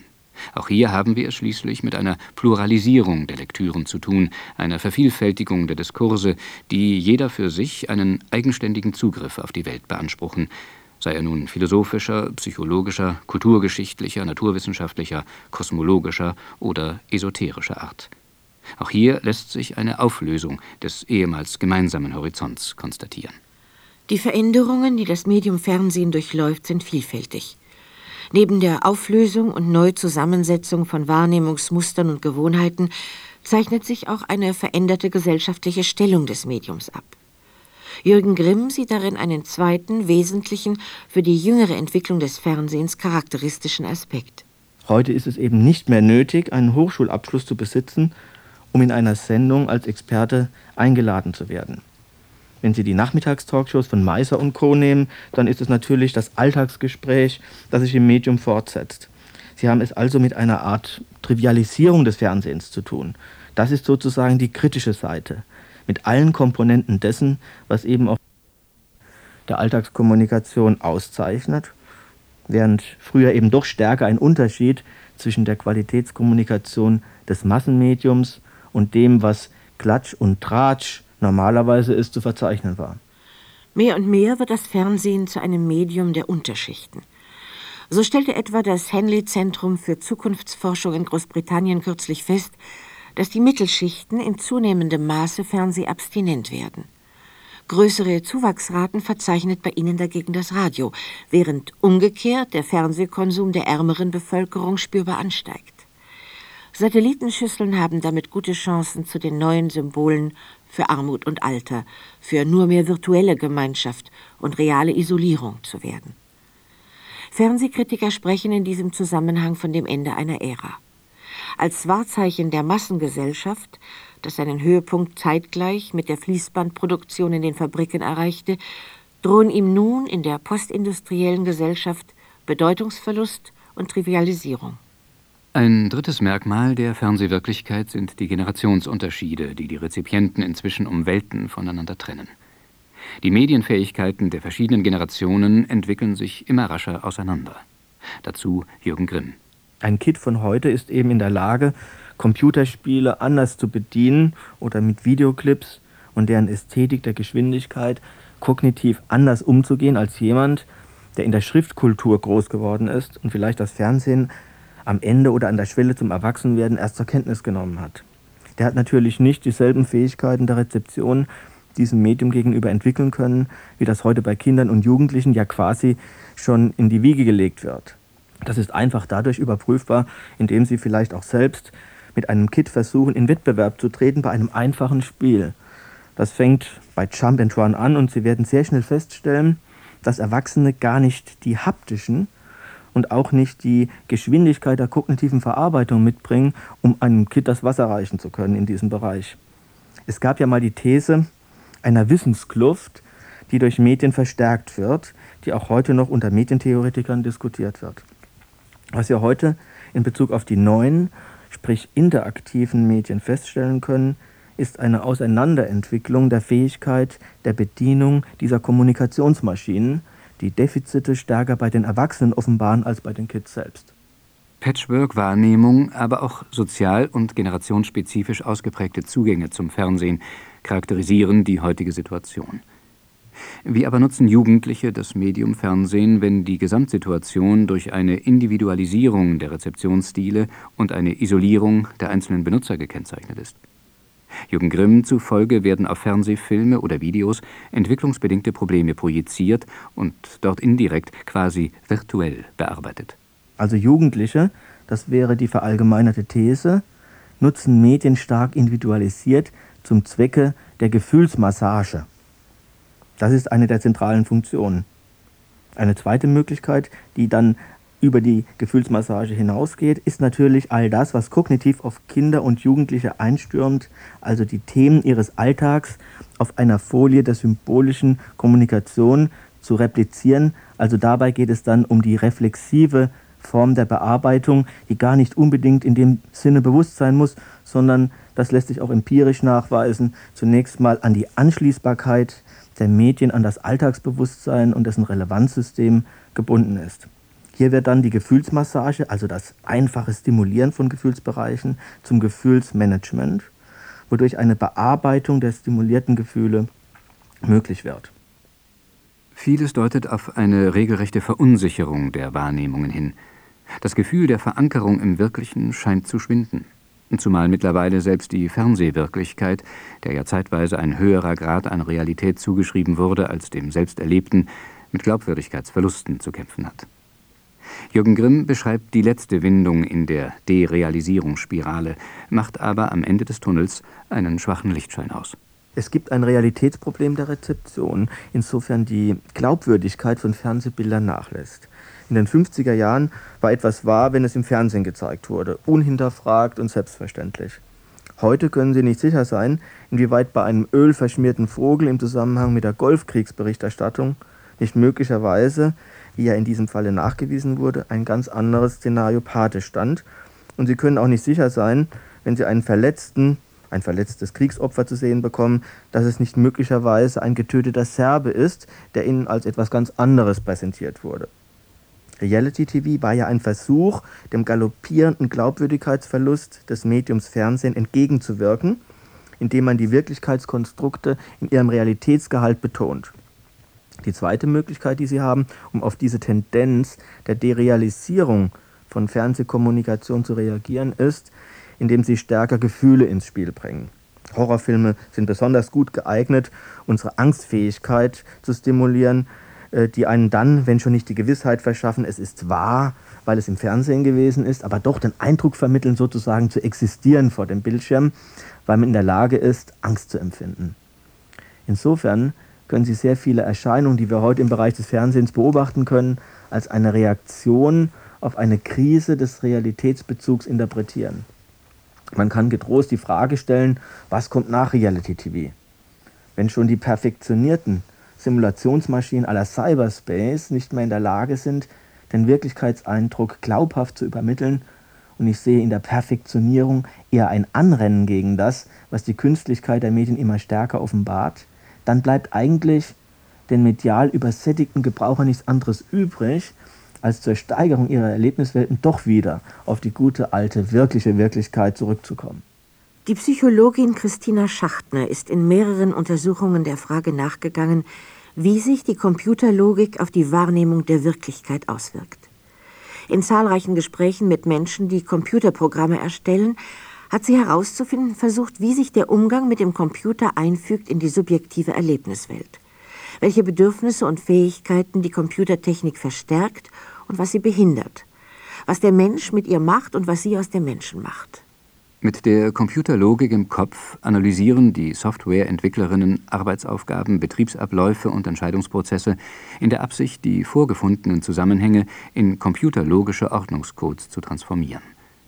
Auch hier haben wir es schließlich mit einer Pluralisierung der Lektüren zu tun, einer Vervielfältigung der Diskurse, die jeder für sich einen eigenständigen Zugriff auf die Welt beanspruchen, sei er nun philosophischer, psychologischer, kulturgeschichtlicher, naturwissenschaftlicher, kosmologischer oder esoterischer Art. Auch hier lässt sich eine Auflösung des ehemals gemeinsamen Horizonts konstatieren. Die Veränderungen, die das Medium Fernsehen durchläuft, sind vielfältig. Neben der Auflösung und Neuzusammensetzung von Wahrnehmungsmustern und Gewohnheiten zeichnet sich auch eine veränderte gesellschaftliche Stellung des Mediums ab. Jürgen Grimm sieht darin einen zweiten, wesentlichen, für die jüngere Entwicklung des Fernsehens charakteristischen Aspekt. Heute ist es eben nicht mehr nötig, einen Hochschulabschluss zu besitzen, um in einer Sendung als Experte eingeladen zu werden. Wenn Sie die Nachmittagstalkshows von Meiser und Co. nehmen, dann ist es natürlich das Alltagsgespräch, das sich im Medium fortsetzt. Sie haben es also mit einer Art Trivialisierung des Fernsehens zu tun. Das ist sozusagen die kritische Seite, mit allen Komponenten dessen, was eben auch der Alltagskommunikation auszeichnet, während früher eben doch stärker ein Unterschied zwischen der Qualitätskommunikation des Massenmediums und dem, was Klatsch und Tratsch normalerweise ist, zu verzeichnen war. Mehr und mehr wird das Fernsehen zu einem Medium der Unterschichten. So stellte etwa das Henley-Zentrum für Zukunftsforschung in Großbritannien kürzlich fest, dass die Mittelschichten in zunehmendem Maße fernsehabstinent werden. Größere Zuwachsraten verzeichnet bei ihnen dagegen das Radio, während umgekehrt der Fernsehkonsum der ärmeren Bevölkerung spürbar ansteigt. Satellitenschüsseln haben damit gute Chancen, zu den neuen Symbolen für Armut und Alter, für nur mehr virtuelle Gemeinschaft und reale Isolierung zu werden. Fernsehkritiker sprechen in diesem Zusammenhang von dem Ende einer Ära. Als Wahrzeichen der Massengesellschaft, das seinen Höhepunkt zeitgleich mit der Fließbandproduktion in den Fabriken erreichte, drohen ihm nun in der postindustriellen Gesellschaft Bedeutungsverlust und Trivialisierung. Ein drittes Merkmal der Fernsehwirklichkeit sind die Generationsunterschiede, die die Rezipienten inzwischen um Welten voneinander trennen. Die Medienfähigkeiten der verschiedenen Generationen entwickeln sich immer rascher auseinander. Dazu Jürgen Grimm. Ein Kind von heute ist eben in der Lage, Computerspiele anders zu bedienen oder mit Videoclips und deren Ästhetik der Geschwindigkeit kognitiv anders umzugehen als jemand, der in der Schriftkultur groß geworden ist und vielleicht das Fernsehen am Ende oder an der Schwelle zum Erwachsenwerden erst zur Kenntnis genommen hat. Der hat natürlich nicht dieselben Fähigkeiten der Rezeption diesem Medium gegenüber entwickeln können, wie das heute bei Kindern und Jugendlichen ja quasi schon in die Wiege gelegt wird. Das ist einfach dadurch überprüfbar, indem sie vielleicht auch selbst mit einem Kit versuchen, in Wettbewerb zu treten bei einem einfachen Spiel. Das fängt bei Jump and Run an und sie werden sehr schnell feststellen, dass Erwachsene gar nicht die haptischen und auch nicht die Geschwindigkeit der kognitiven Verarbeitung mitbringen, um einem Kind das Wasser reichen zu können in diesem Bereich. Es gab ja mal die These einer Wissenskluft, die durch Medien verstärkt wird, die auch heute noch unter Medientheoretikern diskutiert wird. Was wir heute in Bezug auf die neuen, sprich interaktiven Medien feststellen können, ist eine Auseinanderentwicklung der Fähigkeit der Bedienung dieser Kommunikationsmaschinen, die Defizite stärker bei den Erwachsenen offenbaren als bei den Kids selbst. Patchwork-Wahrnehmung, aber auch sozial- und generationsspezifisch ausgeprägte Zugänge zum Fernsehen charakterisieren die heutige Situation. Wie aber nutzen Jugendliche das Medium Fernsehen, wenn die Gesamtsituation durch eine Individualisierung der Rezeptionsstile und eine Isolierung der einzelnen Benutzer gekennzeichnet ist? Jürgen Grimm zufolge werden auf Fernsehfilme oder Videos entwicklungsbedingte Probleme projiziert und dort indirekt, quasi virtuell bearbeitet. Also Jugendliche, das wäre die verallgemeinerte These, nutzen Medien stark individualisiert zum Zwecke der Gefühlsmassage. Das ist eine der zentralen Funktionen. Eine zweite Möglichkeit, die dann über die Gefühlsmassage hinausgeht, ist natürlich all das, was kognitiv auf Kinder und Jugendliche einstürmt, also die Themen ihres Alltags auf einer Folie der symbolischen Kommunikation zu replizieren. Also dabei geht es dann um die reflexive Form der Bearbeitung, die gar nicht unbedingt in dem Sinne bewusst sein muss, sondern, das lässt sich auch empirisch nachweisen, zunächst mal an die Anschließbarkeit der Medien an das Alltagsbewusstsein und dessen Relevanzsystem gebunden ist. Hier wird dann die Gefühlsmassage, also das einfache Stimulieren von Gefühlsbereichen, zum Gefühlsmanagement, wodurch eine Bearbeitung der stimulierten Gefühle möglich wird. Vieles deutet auf eine regelrechte Verunsicherung der Wahrnehmungen hin. Das Gefühl der Verankerung im Wirklichen scheint zu schwinden. Zumal mittlerweile selbst die Fernsehwirklichkeit, der ja zeitweise ein höherer Grad an Realität zugeschrieben wurde als dem Selbsterlebten, mit Glaubwürdigkeitsverlusten zu kämpfen hat. Jürgen Grimm beschreibt die letzte Windung in der Derealisierungsspirale, macht aber am Ende des Tunnels einen schwachen Lichtschein aus. Es gibt ein Realitätsproblem der Rezeption, insofern die Glaubwürdigkeit von Fernsehbildern nachlässt. In den fünfziger Jahren war etwas wahr, wenn es im Fernsehen gezeigt wurde, unhinterfragt und selbstverständlich. Heute können Sie nicht sicher sein, inwieweit bei einem ölverschmierten Vogel im Zusammenhang mit der Golfkriegsberichterstattung nicht möglicherweise, wie ja in diesem Falle nachgewiesen wurde, ein ganz anderes Szenario Pate stand. Und Sie können auch nicht sicher sein, wenn Sie einen Verletzten, ein verletztes Kriegsopfer zu sehen bekommen, dass es nicht möglicherweise ein getöteter Serbe ist, der Ihnen als etwas ganz anderes präsentiert wurde. Reality-T V war ja ein Versuch, dem galoppierenden Glaubwürdigkeitsverlust des Mediums Fernsehen entgegenzuwirken, indem man die Wirklichkeitskonstrukte in ihrem Realitätsgehalt betont. Die zweite Möglichkeit, die Sie haben, um auf diese Tendenz der Derealisierung von Fernsehkommunikation zu reagieren, ist, indem Sie stärker Gefühle ins Spiel bringen. Horrorfilme sind besonders gut geeignet, unsere Angstfähigkeit zu stimulieren, die einen dann, wenn schon nicht die Gewissheit verschaffen, es ist wahr, weil es im Fernsehen gewesen ist, aber doch den Eindruck vermitteln, sozusagen zu existieren vor dem Bildschirm, weil man in der Lage ist, Angst zu empfinden. Insofern können Sie sehr viele Erscheinungen, die wir heute im Bereich des Fernsehens beobachten können, als eine Reaktion auf eine Krise des Realitätsbezugs interpretieren. Man kann getrost die Frage stellen, was kommt nach Reality-T V? Wenn schon die perfektionierten Simulationsmaschinen aller Cyberspace nicht mehr in der Lage sind, den Wirklichkeitseindruck glaubhaft zu übermitteln, und ich sehe in der Perfektionierung eher ein Anrennen gegen das, was die Künstlichkeit der Medien immer stärker offenbart, dann bleibt eigentlich den medial übersättigten Gebrauchern nichts anderes übrig, als zur Steigerung ihrer Erlebniswelten doch wieder auf die gute alte wirkliche Wirklichkeit zurückzukommen. Die Psychologin Christina Schachtner ist in mehreren Untersuchungen der Frage nachgegangen, wie sich die Computerlogik auf die Wahrnehmung der Wirklichkeit auswirkt. In zahlreichen Gesprächen mit Menschen, die Computerprogramme erstellen, hat sie herauszufinden versucht, wie sich der Umgang mit dem Computer einfügt in die subjektive Erlebniswelt, welche Bedürfnisse und Fähigkeiten die Computertechnik verstärkt und was sie behindert, was der Mensch mit ihr macht und was sie aus dem Menschen macht. Mit der Computerlogik im Kopf analysieren die Softwareentwicklerinnen Arbeitsaufgaben, Betriebsabläufe und Entscheidungsprozesse in der Absicht, die vorgefundenen Zusammenhänge in computerlogische Ordnungscodes zu transformieren.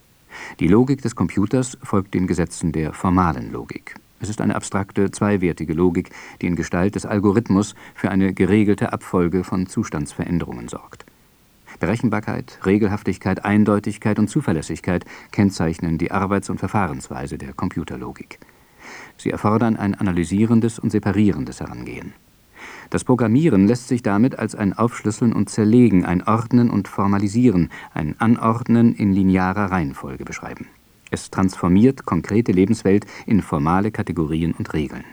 Die Logik des Computers folgt den Gesetzen der formalen Logik. Es ist eine abstrakte, zweiwertige Logik, die in Gestalt des Algorithmus für eine geregelte Abfolge von Zustandsveränderungen sorgt. Berechenbarkeit, Regelhaftigkeit, Eindeutigkeit und Zuverlässigkeit kennzeichnen die Arbeits- und Verfahrensweise der Computerlogik. Sie erfordern ein analysierendes und separierendes Herangehen. Das Programmieren lässt sich damit als ein Aufschlüsseln und Zerlegen, ein Ordnen und Formalisieren, ein Anordnen in linearer Reihenfolge beschreiben. Es transformiert konkrete Lebenswelt in formale Kategorien und Regeln.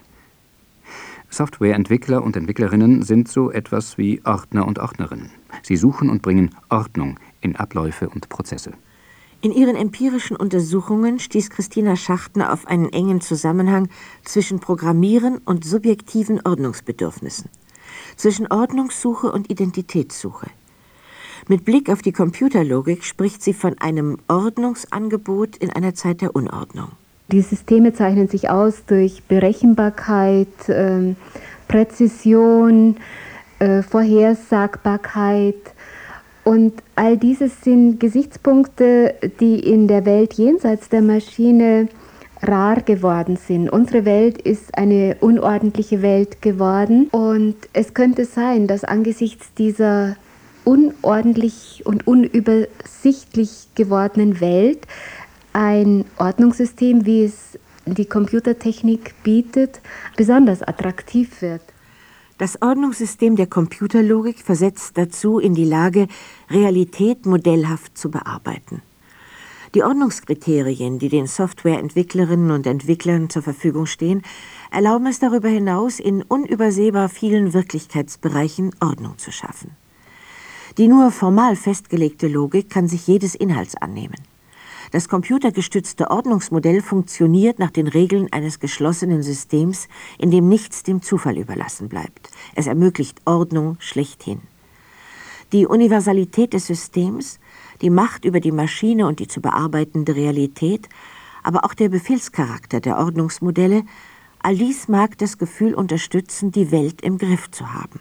Softwareentwickler und Entwicklerinnen sind so etwas wie Ordner und Ordnerinnen. Sie suchen und bringen Ordnung in Abläufe und Prozesse. In ihren empirischen Untersuchungen stieß Christina Schachtner auf einen engen Zusammenhang zwischen Programmieren und subjektiven Ordnungsbedürfnissen, zwischen Ordnungssuche und Identitätssuche. Mit Blick auf die Computerlogik spricht sie von einem Ordnungsangebot in einer Zeit der Unordnung. Die Systeme zeichnen sich aus durch Berechenbarkeit, äh, Präzision, äh, Vorhersagbarkeit. Und all dieses sind Gesichtspunkte, die in der Welt jenseits der Maschine rar geworden sind. Unsere Welt ist eine unordentliche Welt geworden. Und es könnte sein, dass angesichts dieser unordentlich und unübersichtlich gewordenen Welt ein Ordnungssystem, wie es die Computertechnik bietet, besonders attraktiv wird. Das Ordnungssystem der Computerlogik versetzt dazu in die Lage, Realität modellhaft zu bearbeiten. Die Ordnungskriterien, die den Softwareentwicklerinnen und Entwicklern zur Verfügung stehen, erlauben es darüber hinaus, in unübersehbar vielen Wirklichkeitsbereichen Ordnung zu schaffen. Die nur formal festgelegte Logik kann sich jedes Inhalts annehmen. Das computergestützte Ordnungsmodell funktioniert nach den Regeln eines geschlossenen Systems, in dem nichts dem Zufall überlassen bleibt. Es ermöglicht Ordnung schlechthin. Die Universalität des Systems, die Macht über die Maschine und die zu bearbeitende Realität, aber auch der Befehlscharakter der Ordnungsmodelle, all dies mag das Gefühl unterstützen, die Welt im Griff zu haben.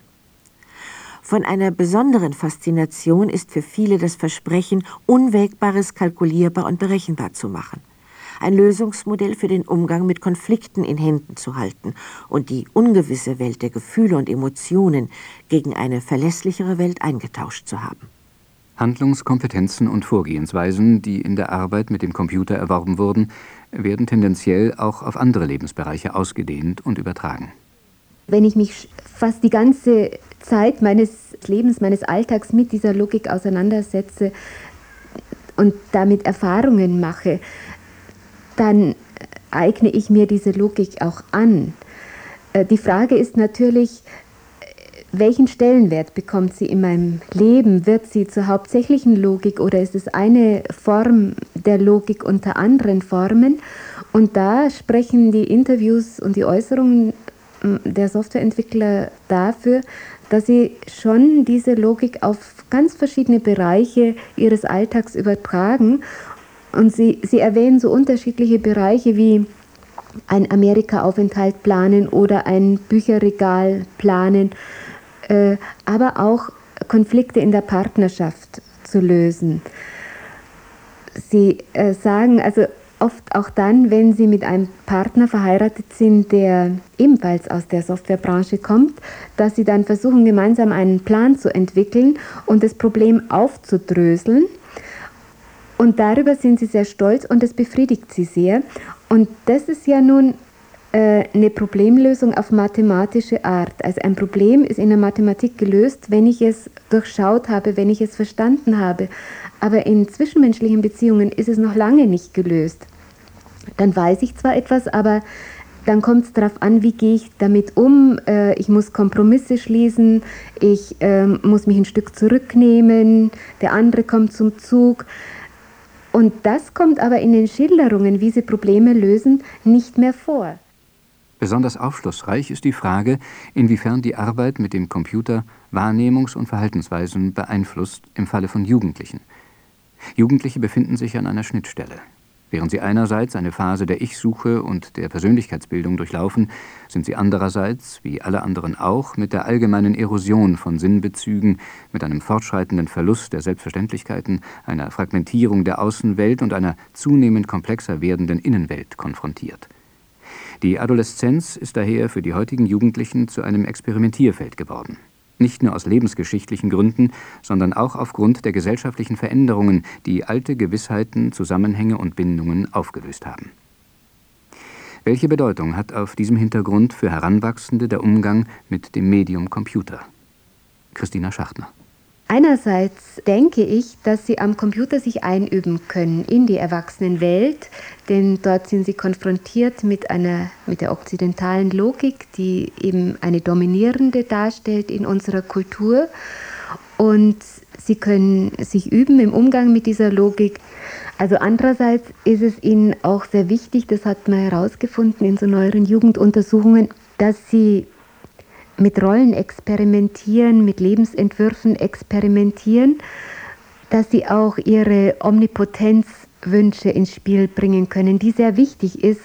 Von einer besonderen Faszination ist für viele das Versprechen, Unwägbares kalkulierbar und berechenbar zu machen, ein Lösungsmodell für den Umgang mit Konflikten in Händen zu halten und die ungewisse Welt der Gefühle und Emotionen gegen eine verlässlichere Welt eingetauscht zu haben. Handlungskompetenzen und Vorgehensweisen, die in der Arbeit mit dem Computer erworben wurden, werden tendenziell auch auf andere Lebensbereiche ausgedehnt und übertragen. Wenn ich mich fast die ganze Zeit meines Lebens, meines Alltags mit dieser Logik auseinandersetze und damit Erfahrungen mache, dann eigne ich mir diese Logik auch an. Die Frage ist natürlich, welchen Stellenwert bekommt sie in meinem Leben? Wird sie zur hauptsächlichen Logik oder ist es eine Form der Logik unter anderen Formen? Und da sprechen die Interviews und die Äußerungen der Softwareentwickler dafür, dass sie schon diese Logik auf ganz verschiedene Bereiche ihres Alltags übertragen. Und sie, sie erwähnen so unterschiedliche Bereiche wie ein Amerika-Aufenthalt planen oder ein Bücherregal planen, äh, aber auch Konflikte in der Partnerschaft zu lösen. Sie äh, sagen also oft auch dann, wenn sie mit einem Partner verheiratet sind, der ebenfalls aus der Softwarebranche kommt, dass sie dann versuchen, gemeinsam einen Plan zu entwickeln und das Problem aufzudröseln. Und darüber sind sie sehr stolz und das befriedigt sie sehr. Und das ist ja nun äh, eine Problemlösung auf mathematische Art. Also ein Problem ist in der Mathematik gelöst, wenn ich es durchschaut habe, wenn ich es verstanden habe. Aber in zwischenmenschlichen Beziehungen ist es noch lange nicht gelöst. Dann weiß ich zwar etwas, aber dann kommt es darauf an, wie gehe ich damit um. Äh, ich muss Kompromisse schließen, ich äh, muss mich ein Stück zurücknehmen, der andere kommt zum Zug. Und das kommt aber in den Schilderungen, wie sie Probleme lösen, nicht mehr vor. Besonders aufschlussreich ist die Frage, inwiefern die Arbeit mit dem Computer Wahrnehmungs- und Verhaltensweisen beeinflusst im Falle von Jugendlichen. Jugendliche befinden sich an einer Schnittstelle. Während sie einerseits eine Phase der Ich-Suche und der Persönlichkeitsbildung durchlaufen, sind sie andererseits, wie alle anderen auch, mit der allgemeinen Erosion von Sinnbezügen, mit einem fortschreitenden Verlust der Selbstverständlichkeiten, einer Fragmentierung der Außenwelt und einer zunehmend komplexer werdenden Innenwelt konfrontiert. Die Adoleszenz ist daher für die heutigen Jugendlichen zu einem Experimentierfeld geworden. Nicht nur aus lebensgeschichtlichen Gründen, sondern auch aufgrund der gesellschaftlichen Veränderungen, die alte Gewissheiten, Zusammenhänge und Bindungen aufgelöst haben. Welche Bedeutung hat auf diesem Hintergrund für Heranwachsende der Umgang mit dem Medium Computer? Christina Schachtner. Einerseits denke ich, dass sie am Computer sich einüben können in die Erwachsenenwelt, denn dort sind sie konfrontiert mit einer, mit der okzidentalen Logik, die eben eine dominierende darstellt in unserer Kultur. Und sie können sich üben im Umgang mit dieser Logik. Also andererseits ist es ihnen auch sehr wichtig, das hat man herausgefunden in so neueren Jugenduntersuchungen, dass sie mit Rollen experimentieren, mit Lebensentwürfen experimentieren, dass sie auch ihre Omnipotenzwünsche ins Spiel bringen können, die sehr wichtig ist,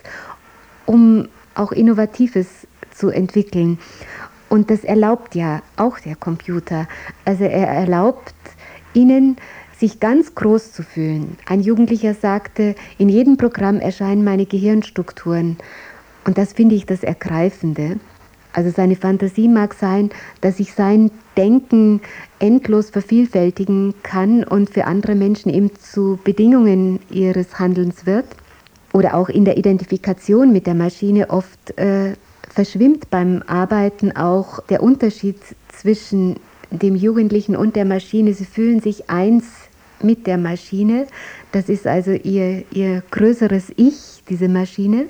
um auch Innovatives zu entwickeln. Und das erlaubt ja auch der Computer. Also er erlaubt ihnen, sich ganz groß zu fühlen. Ein Jugendlicher sagte, in jedem Programm erscheinen meine Gehirnstrukturen. Und das finde ich das Ergreifende. Also seine Fantasie mag sein, dass ich sein Denken endlos vervielfältigen kann und für andere Menschen eben zu Bedingungen ihres Handelns wird. Oder auch in der Identifikation mit der Maschine oft äh, verschwimmt beim Arbeiten auch der Unterschied zwischen dem Jugendlichen und der Maschine. Sie fühlen sich eins mit der Maschine. Das ist also ihr, ihr größeres Ich, diese Maschine.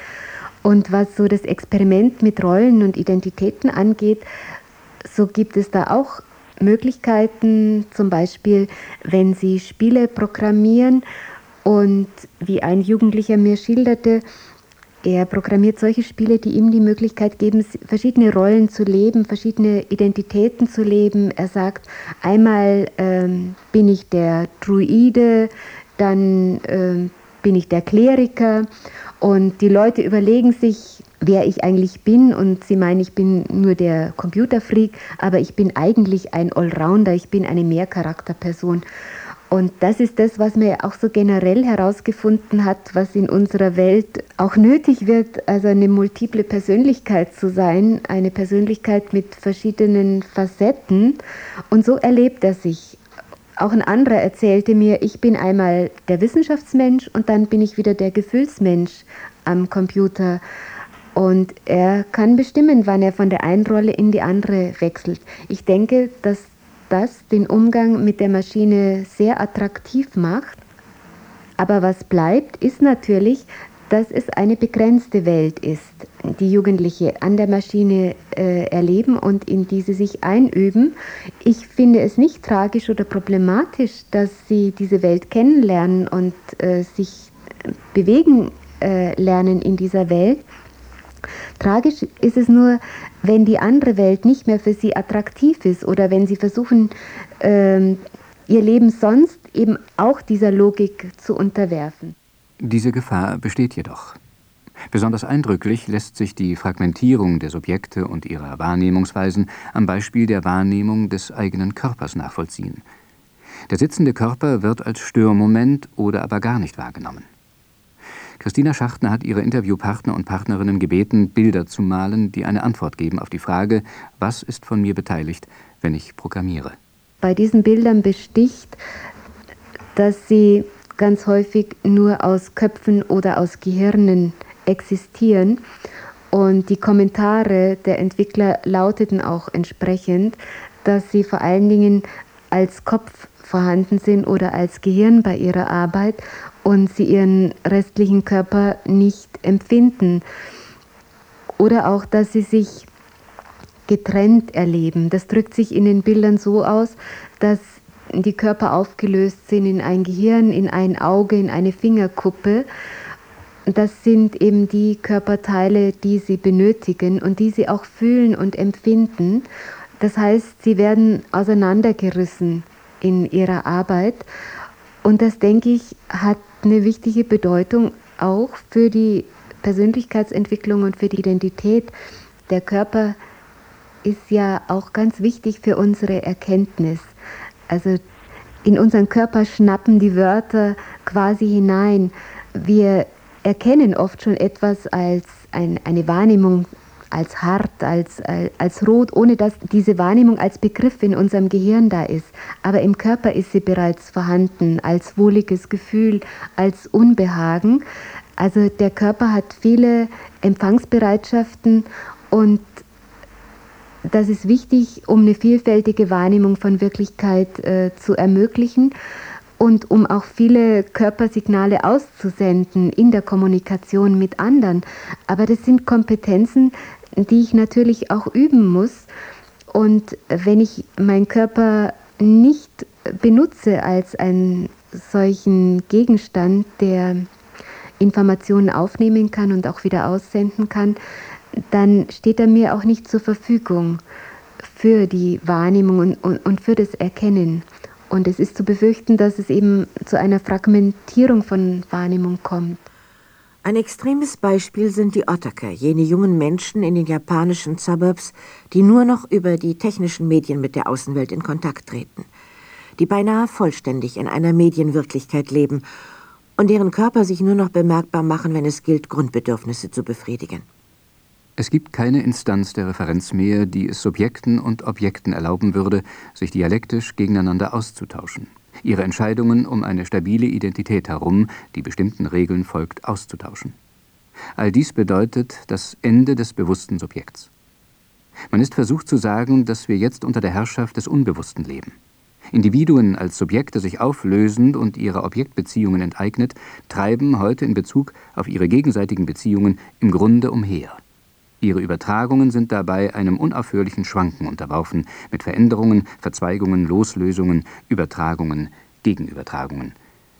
Und was so das Experiment mit Rollen und Identitäten angeht, so gibt es da auch Möglichkeiten, zum Beispiel, wenn Sie Spiele programmieren und wie ein Jugendlicher mir schilderte, er programmiert solche Spiele, die ihm die Möglichkeit geben, verschiedene Rollen zu leben, verschiedene Identitäten zu leben. Er sagt, einmal ähm, bin ich der Druide, dann ähm, bin ich der Kleriker und die Leute überlegen sich, wer ich eigentlich bin und sie meinen, ich bin nur der Computerfreak, aber ich bin eigentlich ein Allrounder, ich bin eine Mehrcharakterperson. Und das ist das, was man ja auch so generell herausgefunden hat, was in unserer Welt auch nötig wird, also eine multiple Persönlichkeit zu sein, eine Persönlichkeit mit verschiedenen Facetten. Und so erlebt er sich. Auch ein anderer erzählte mir, ich bin einmal der Wissenschaftsmensch und dann bin ich wieder der Gefühlsmensch am Computer. Und er kann bestimmen, wann er von der einen Rolle in die andere wechselt. Ich denke, dass das den Umgang mit der Maschine sehr attraktiv macht. Aber was bleibt, ist natürlich, dass es eine begrenzte Welt ist, die Jugendliche an der Maschine äh, erleben und in die sie sich einüben. Ich finde es nicht tragisch oder problematisch, dass sie diese Welt kennenlernen und äh, sich bewegen äh, lernen in dieser Welt. Tragisch ist es nur, wenn die andere Welt nicht mehr für sie attraktiv ist oder wenn sie versuchen, ähm, ihr Leben sonst eben auch dieser Logik zu unterwerfen. Diese Gefahr besteht jedoch. Besonders eindrücklich lässt sich die Fragmentierung der Subjekte und ihrer Wahrnehmungsweisen am Beispiel der Wahrnehmung des eigenen Körpers nachvollziehen. Der sitzende Körper wird als Störmoment oder aber gar nicht wahrgenommen. Christina Schachtner hat ihre Interviewpartner und Partnerinnen gebeten, Bilder zu malen, die eine Antwort geben auf die Frage, was ist von mir beteiligt, wenn ich programmiere. Bei diesen Bildern besticht, dass sie ganz häufig nur aus Köpfen oder aus Gehirnen existieren. Und die Kommentare der Entwickler lauteten auch entsprechend, dass sie vor allen Dingen als Kopf vorhanden sind oder als Gehirn bei ihrer Arbeit und sie ihren restlichen Körper nicht empfinden. Oder auch, dass sie sich getrennt erleben. Das drückt sich in den Bildern so aus, dass die Körper aufgelöst sind in ein Gehirn, in ein Auge, in eine Fingerkuppe. Das sind eben die Körperteile, die sie benötigen und die sie auch fühlen und empfinden. Das heißt, sie werden auseinandergerissen in ihrer Arbeit. Und das, denke ich, hat eine wichtige Bedeutung auch für die Persönlichkeitsentwicklung und für die Identität. Der Körper ist ja auch ganz wichtig für unsere Erkenntnis. Also in unseren Körper schnappen die Wörter quasi hinein. Wir erkennen oft schon etwas als ein, eine Wahrnehmung, als hart, als, als, als rot, ohne dass diese Wahrnehmung als Begriff in unserem Gehirn da ist. Aber im Körper ist sie bereits vorhanden, als wohliges Gefühl, als Unbehagen. Also der Körper hat viele Empfangsbereitschaften und das ist wichtig, um eine vielfältige Wahrnehmung von Wirklichkeit äh, zu ermöglichen und um auch viele Körpersignale auszusenden in der Kommunikation mit anderen. Aber das sind Kompetenzen, die ich natürlich auch üben muss. Und wenn ich meinen Körper nicht benutze als einen solchen Gegenstand, der Informationen aufnehmen kann und auch wieder aussenden kann, dann steht er mir auch nicht zur Verfügung für die Wahrnehmung und, und, und für das Erkennen. Und es ist zu befürchten, dass es eben zu einer Fragmentierung von Wahrnehmung kommt. Ein extremes Beispiel sind die Otaker, jene jungen Menschen in den japanischen Suburbs, die nur noch über die technischen Medien mit der Außenwelt in Kontakt treten, die beinahe vollständig in einer Medienwirklichkeit leben und deren Körper sich nur noch bemerkbar machen, wenn es gilt, Grundbedürfnisse zu befriedigen. Es gibt keine Instanz der Referenz mehr, die es Subjekten und Objekten erlauben würde, sich dialektisch gegeneinander auszutauschen, ihre Entscheidungen um eine stabile Identität herum, die bestimmten Regeln folgt, auszutauschen. All dies bedeutet das Ende des bewussten Subjekts. Man ist versucht zu sagen, dass wir jetzt unter der Herrschaft des Unbewussten leben. Individuen als Subjekte sich auflösend und ihrer Objektbeziehungen enteignet, treiben heute in Bezug auf ihre gegenseitigen Beziehungen im Grunde umher. Ihre Übertragungen sind dabei einem unaufhörlichen Schwanken unterworfen, mit Veränderungen, Verzweigungen, Loslösungen, Übertragungen, Gegenübertragungen.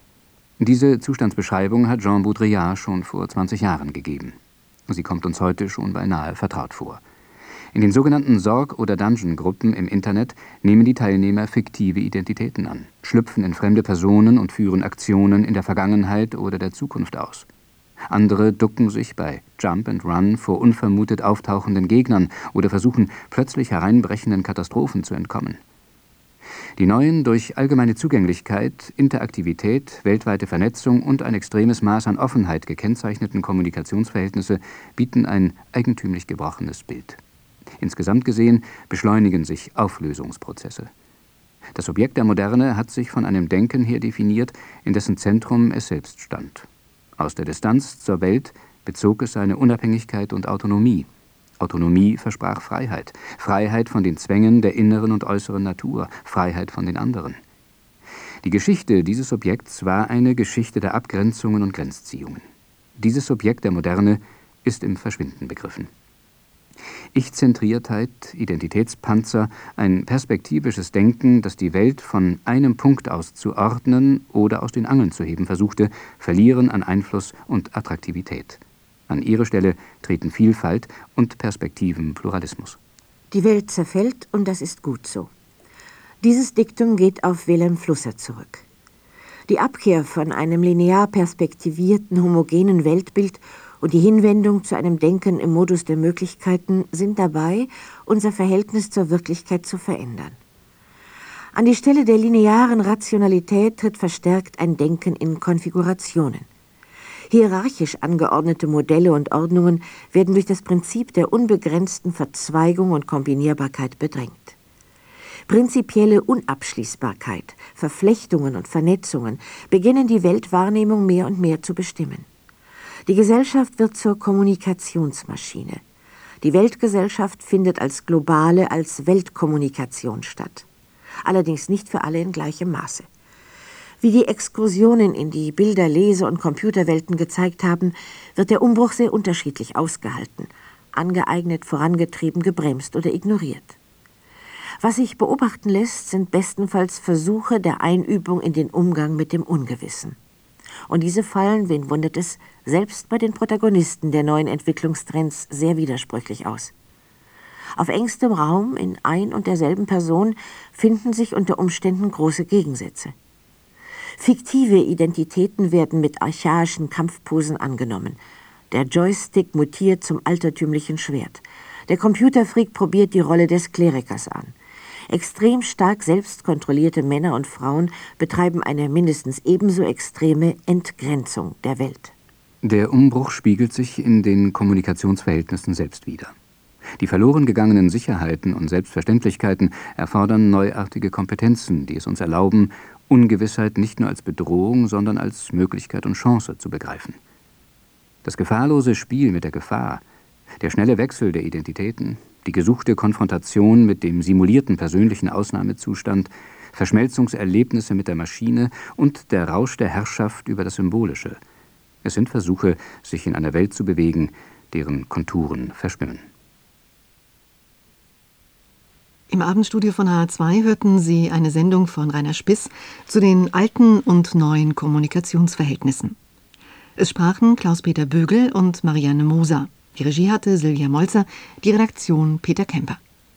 Diese Zustandsbeschreibung hat Jean Baudrillard schon vor zwanzig Jahren gegeben. Sie kommt uns heute schon beinahe vertraut vor. In den sogenannten Sorg- oder Dungeon-Gruppen im Internet nehmen die Teilnehmer fiktive Identitäten an, schlüpfen in fremde Personen und führen Aktionen in der Vergangenheit oder der Zukunft aus. Andere ducken sich bei Jump and Run vor unvermutet auftauchenden Gegnern oder versuchen, plötzlich hereinbrechenden Katastrophen zu entkommen. Die neuen, durch allgemeine Zugänglichkeit, Interaktivität, weltweite Vernetzung und ein extremes Maß an Offenheit gekennzeichneten Kommunikationsverhältnisse bieten ein eigentümlich gebrochenes Bild. Insgesamt gesehen beschleunigen sich Auflösungsprozesse. Das Objekt der Moderne hat sich von einem Denken her definiert, in dessen Zentrum es selbst stand. Aus der Distanz zur Welt bezog es seine Unabhängigkeit und Autonomie. Autonomie versprach Freiheit, Freiheit von den Zwängen der inneren und äußeren Natur, Freiheit von den anderen. Die Geschichte dieses Objekts war eine Geschichte der Abgrenzungen und Grenzziehungen. Dieses Objekt der Moderne ist im Verschwinden begriffen. Ich-Zentriertheit, Identitätspanzer, ein perspektivisches Denken, das die Welt von einem Punkt aus zu ordnen oder aus den Angeln zu heben versuchte, verlieren an Einfluss und Attraktivität. An ihre Stelle treten Vielfalt und Perspektivenpluralismus. Die Welt zerfällt und das ist gut so. Dieses Diktum geht auf Wilhelm Flusser zurück. Die Abkehr von einem linear perspektivierten, homogenen Weltbild und die Hinwendung zu einem Denken im Modus der Möglichkeiten sind dabei, unser Verhältnis zur Wirklichkeit zu verändern. An die Stelle der linearen Rationalität tritt verstärkt ein Denken in Konfigurationen. Hierarchisch angeordnete Modelle und Ordnungen werden durch das Prinzip der unbegrenzten Verzweigung und Kombinierbarkeit bedrängt. Prinzipielle Unabschließbarkeit, Verflechtungen und Vernetzungen beginnen die Weltwahrnehmung mehr und mehr zu bestimmen. Die Gesellschaft wird zur Kommunikationsmaschine. Die Weltgesellschaft findet als globale, als Weltkommunikation statt. Allerdings nicht für alle in gleichem Maße. Wie die Exkursionen in die Bilder-, Lese- und Computerwelten gezeigt haben, wird der Umbruch sehr unterschiedlich ausgehalten, angeeignet, vorangetrieben, gebremst oder ignoriert. Was sich beobachten lässt, sind bestenfalls Versuche der Einübung in den Umgang mit dem Ungewissen. Und diese fallen, wen wundert es, selbst bei den Protagonisten der neuen Entwicklungstrends sehr widersprüchlich aus. Auf engstem Raum in ein und derselben Person finden sich unter Umständen große Gegensätze. Fiktive Identitäten werden mit archaischen Kampfposen angenommen. Der Joystick mutiert zum altertümlichen Schwert. Der Computerfreak probiert die Rolle des Klerikers an. Extrem stark selbstkontrollierte Männer und Frauen betreiben eine mindestens ebenso extreme Entgrenzung der Welt. Der Umbruch spiegelt sich in den Kommunikationsverhältnissen selbst wider. Die verloren gegangenen Sicherheiten und Selbstverständlichkeiten erfordern neuartige Kompetenzen, die es uns erlauben, Ungewissheit nicht nur als Bedrohung, sondern als Möglichkeit und Chance zu begreifen. Das gefahrlose Spiel mit der Gefahr, der schnelle Wechsel der Identitäten, die gesuchte Konfrontation mit dem simulierten persönlichen Ausnahmezustand, Verschmelzungserlebnisse mit der Maschine und der Rausch der Herrschaft über das Symbolische. Es sind Versuche, sich in einer Welt zu bewegen, deren Konturen verschwimmen. Im Abendstudio von H R zwei hörten Sie eine Sendung von Rainer Spiss zu den alten und neuen Kommunikationsverhältnissen. Es sprachen Klaus-Peter Bögel und Marianne Moser. Die Regie hatte Silvia Molzer, die Redaktion Peter Kemper.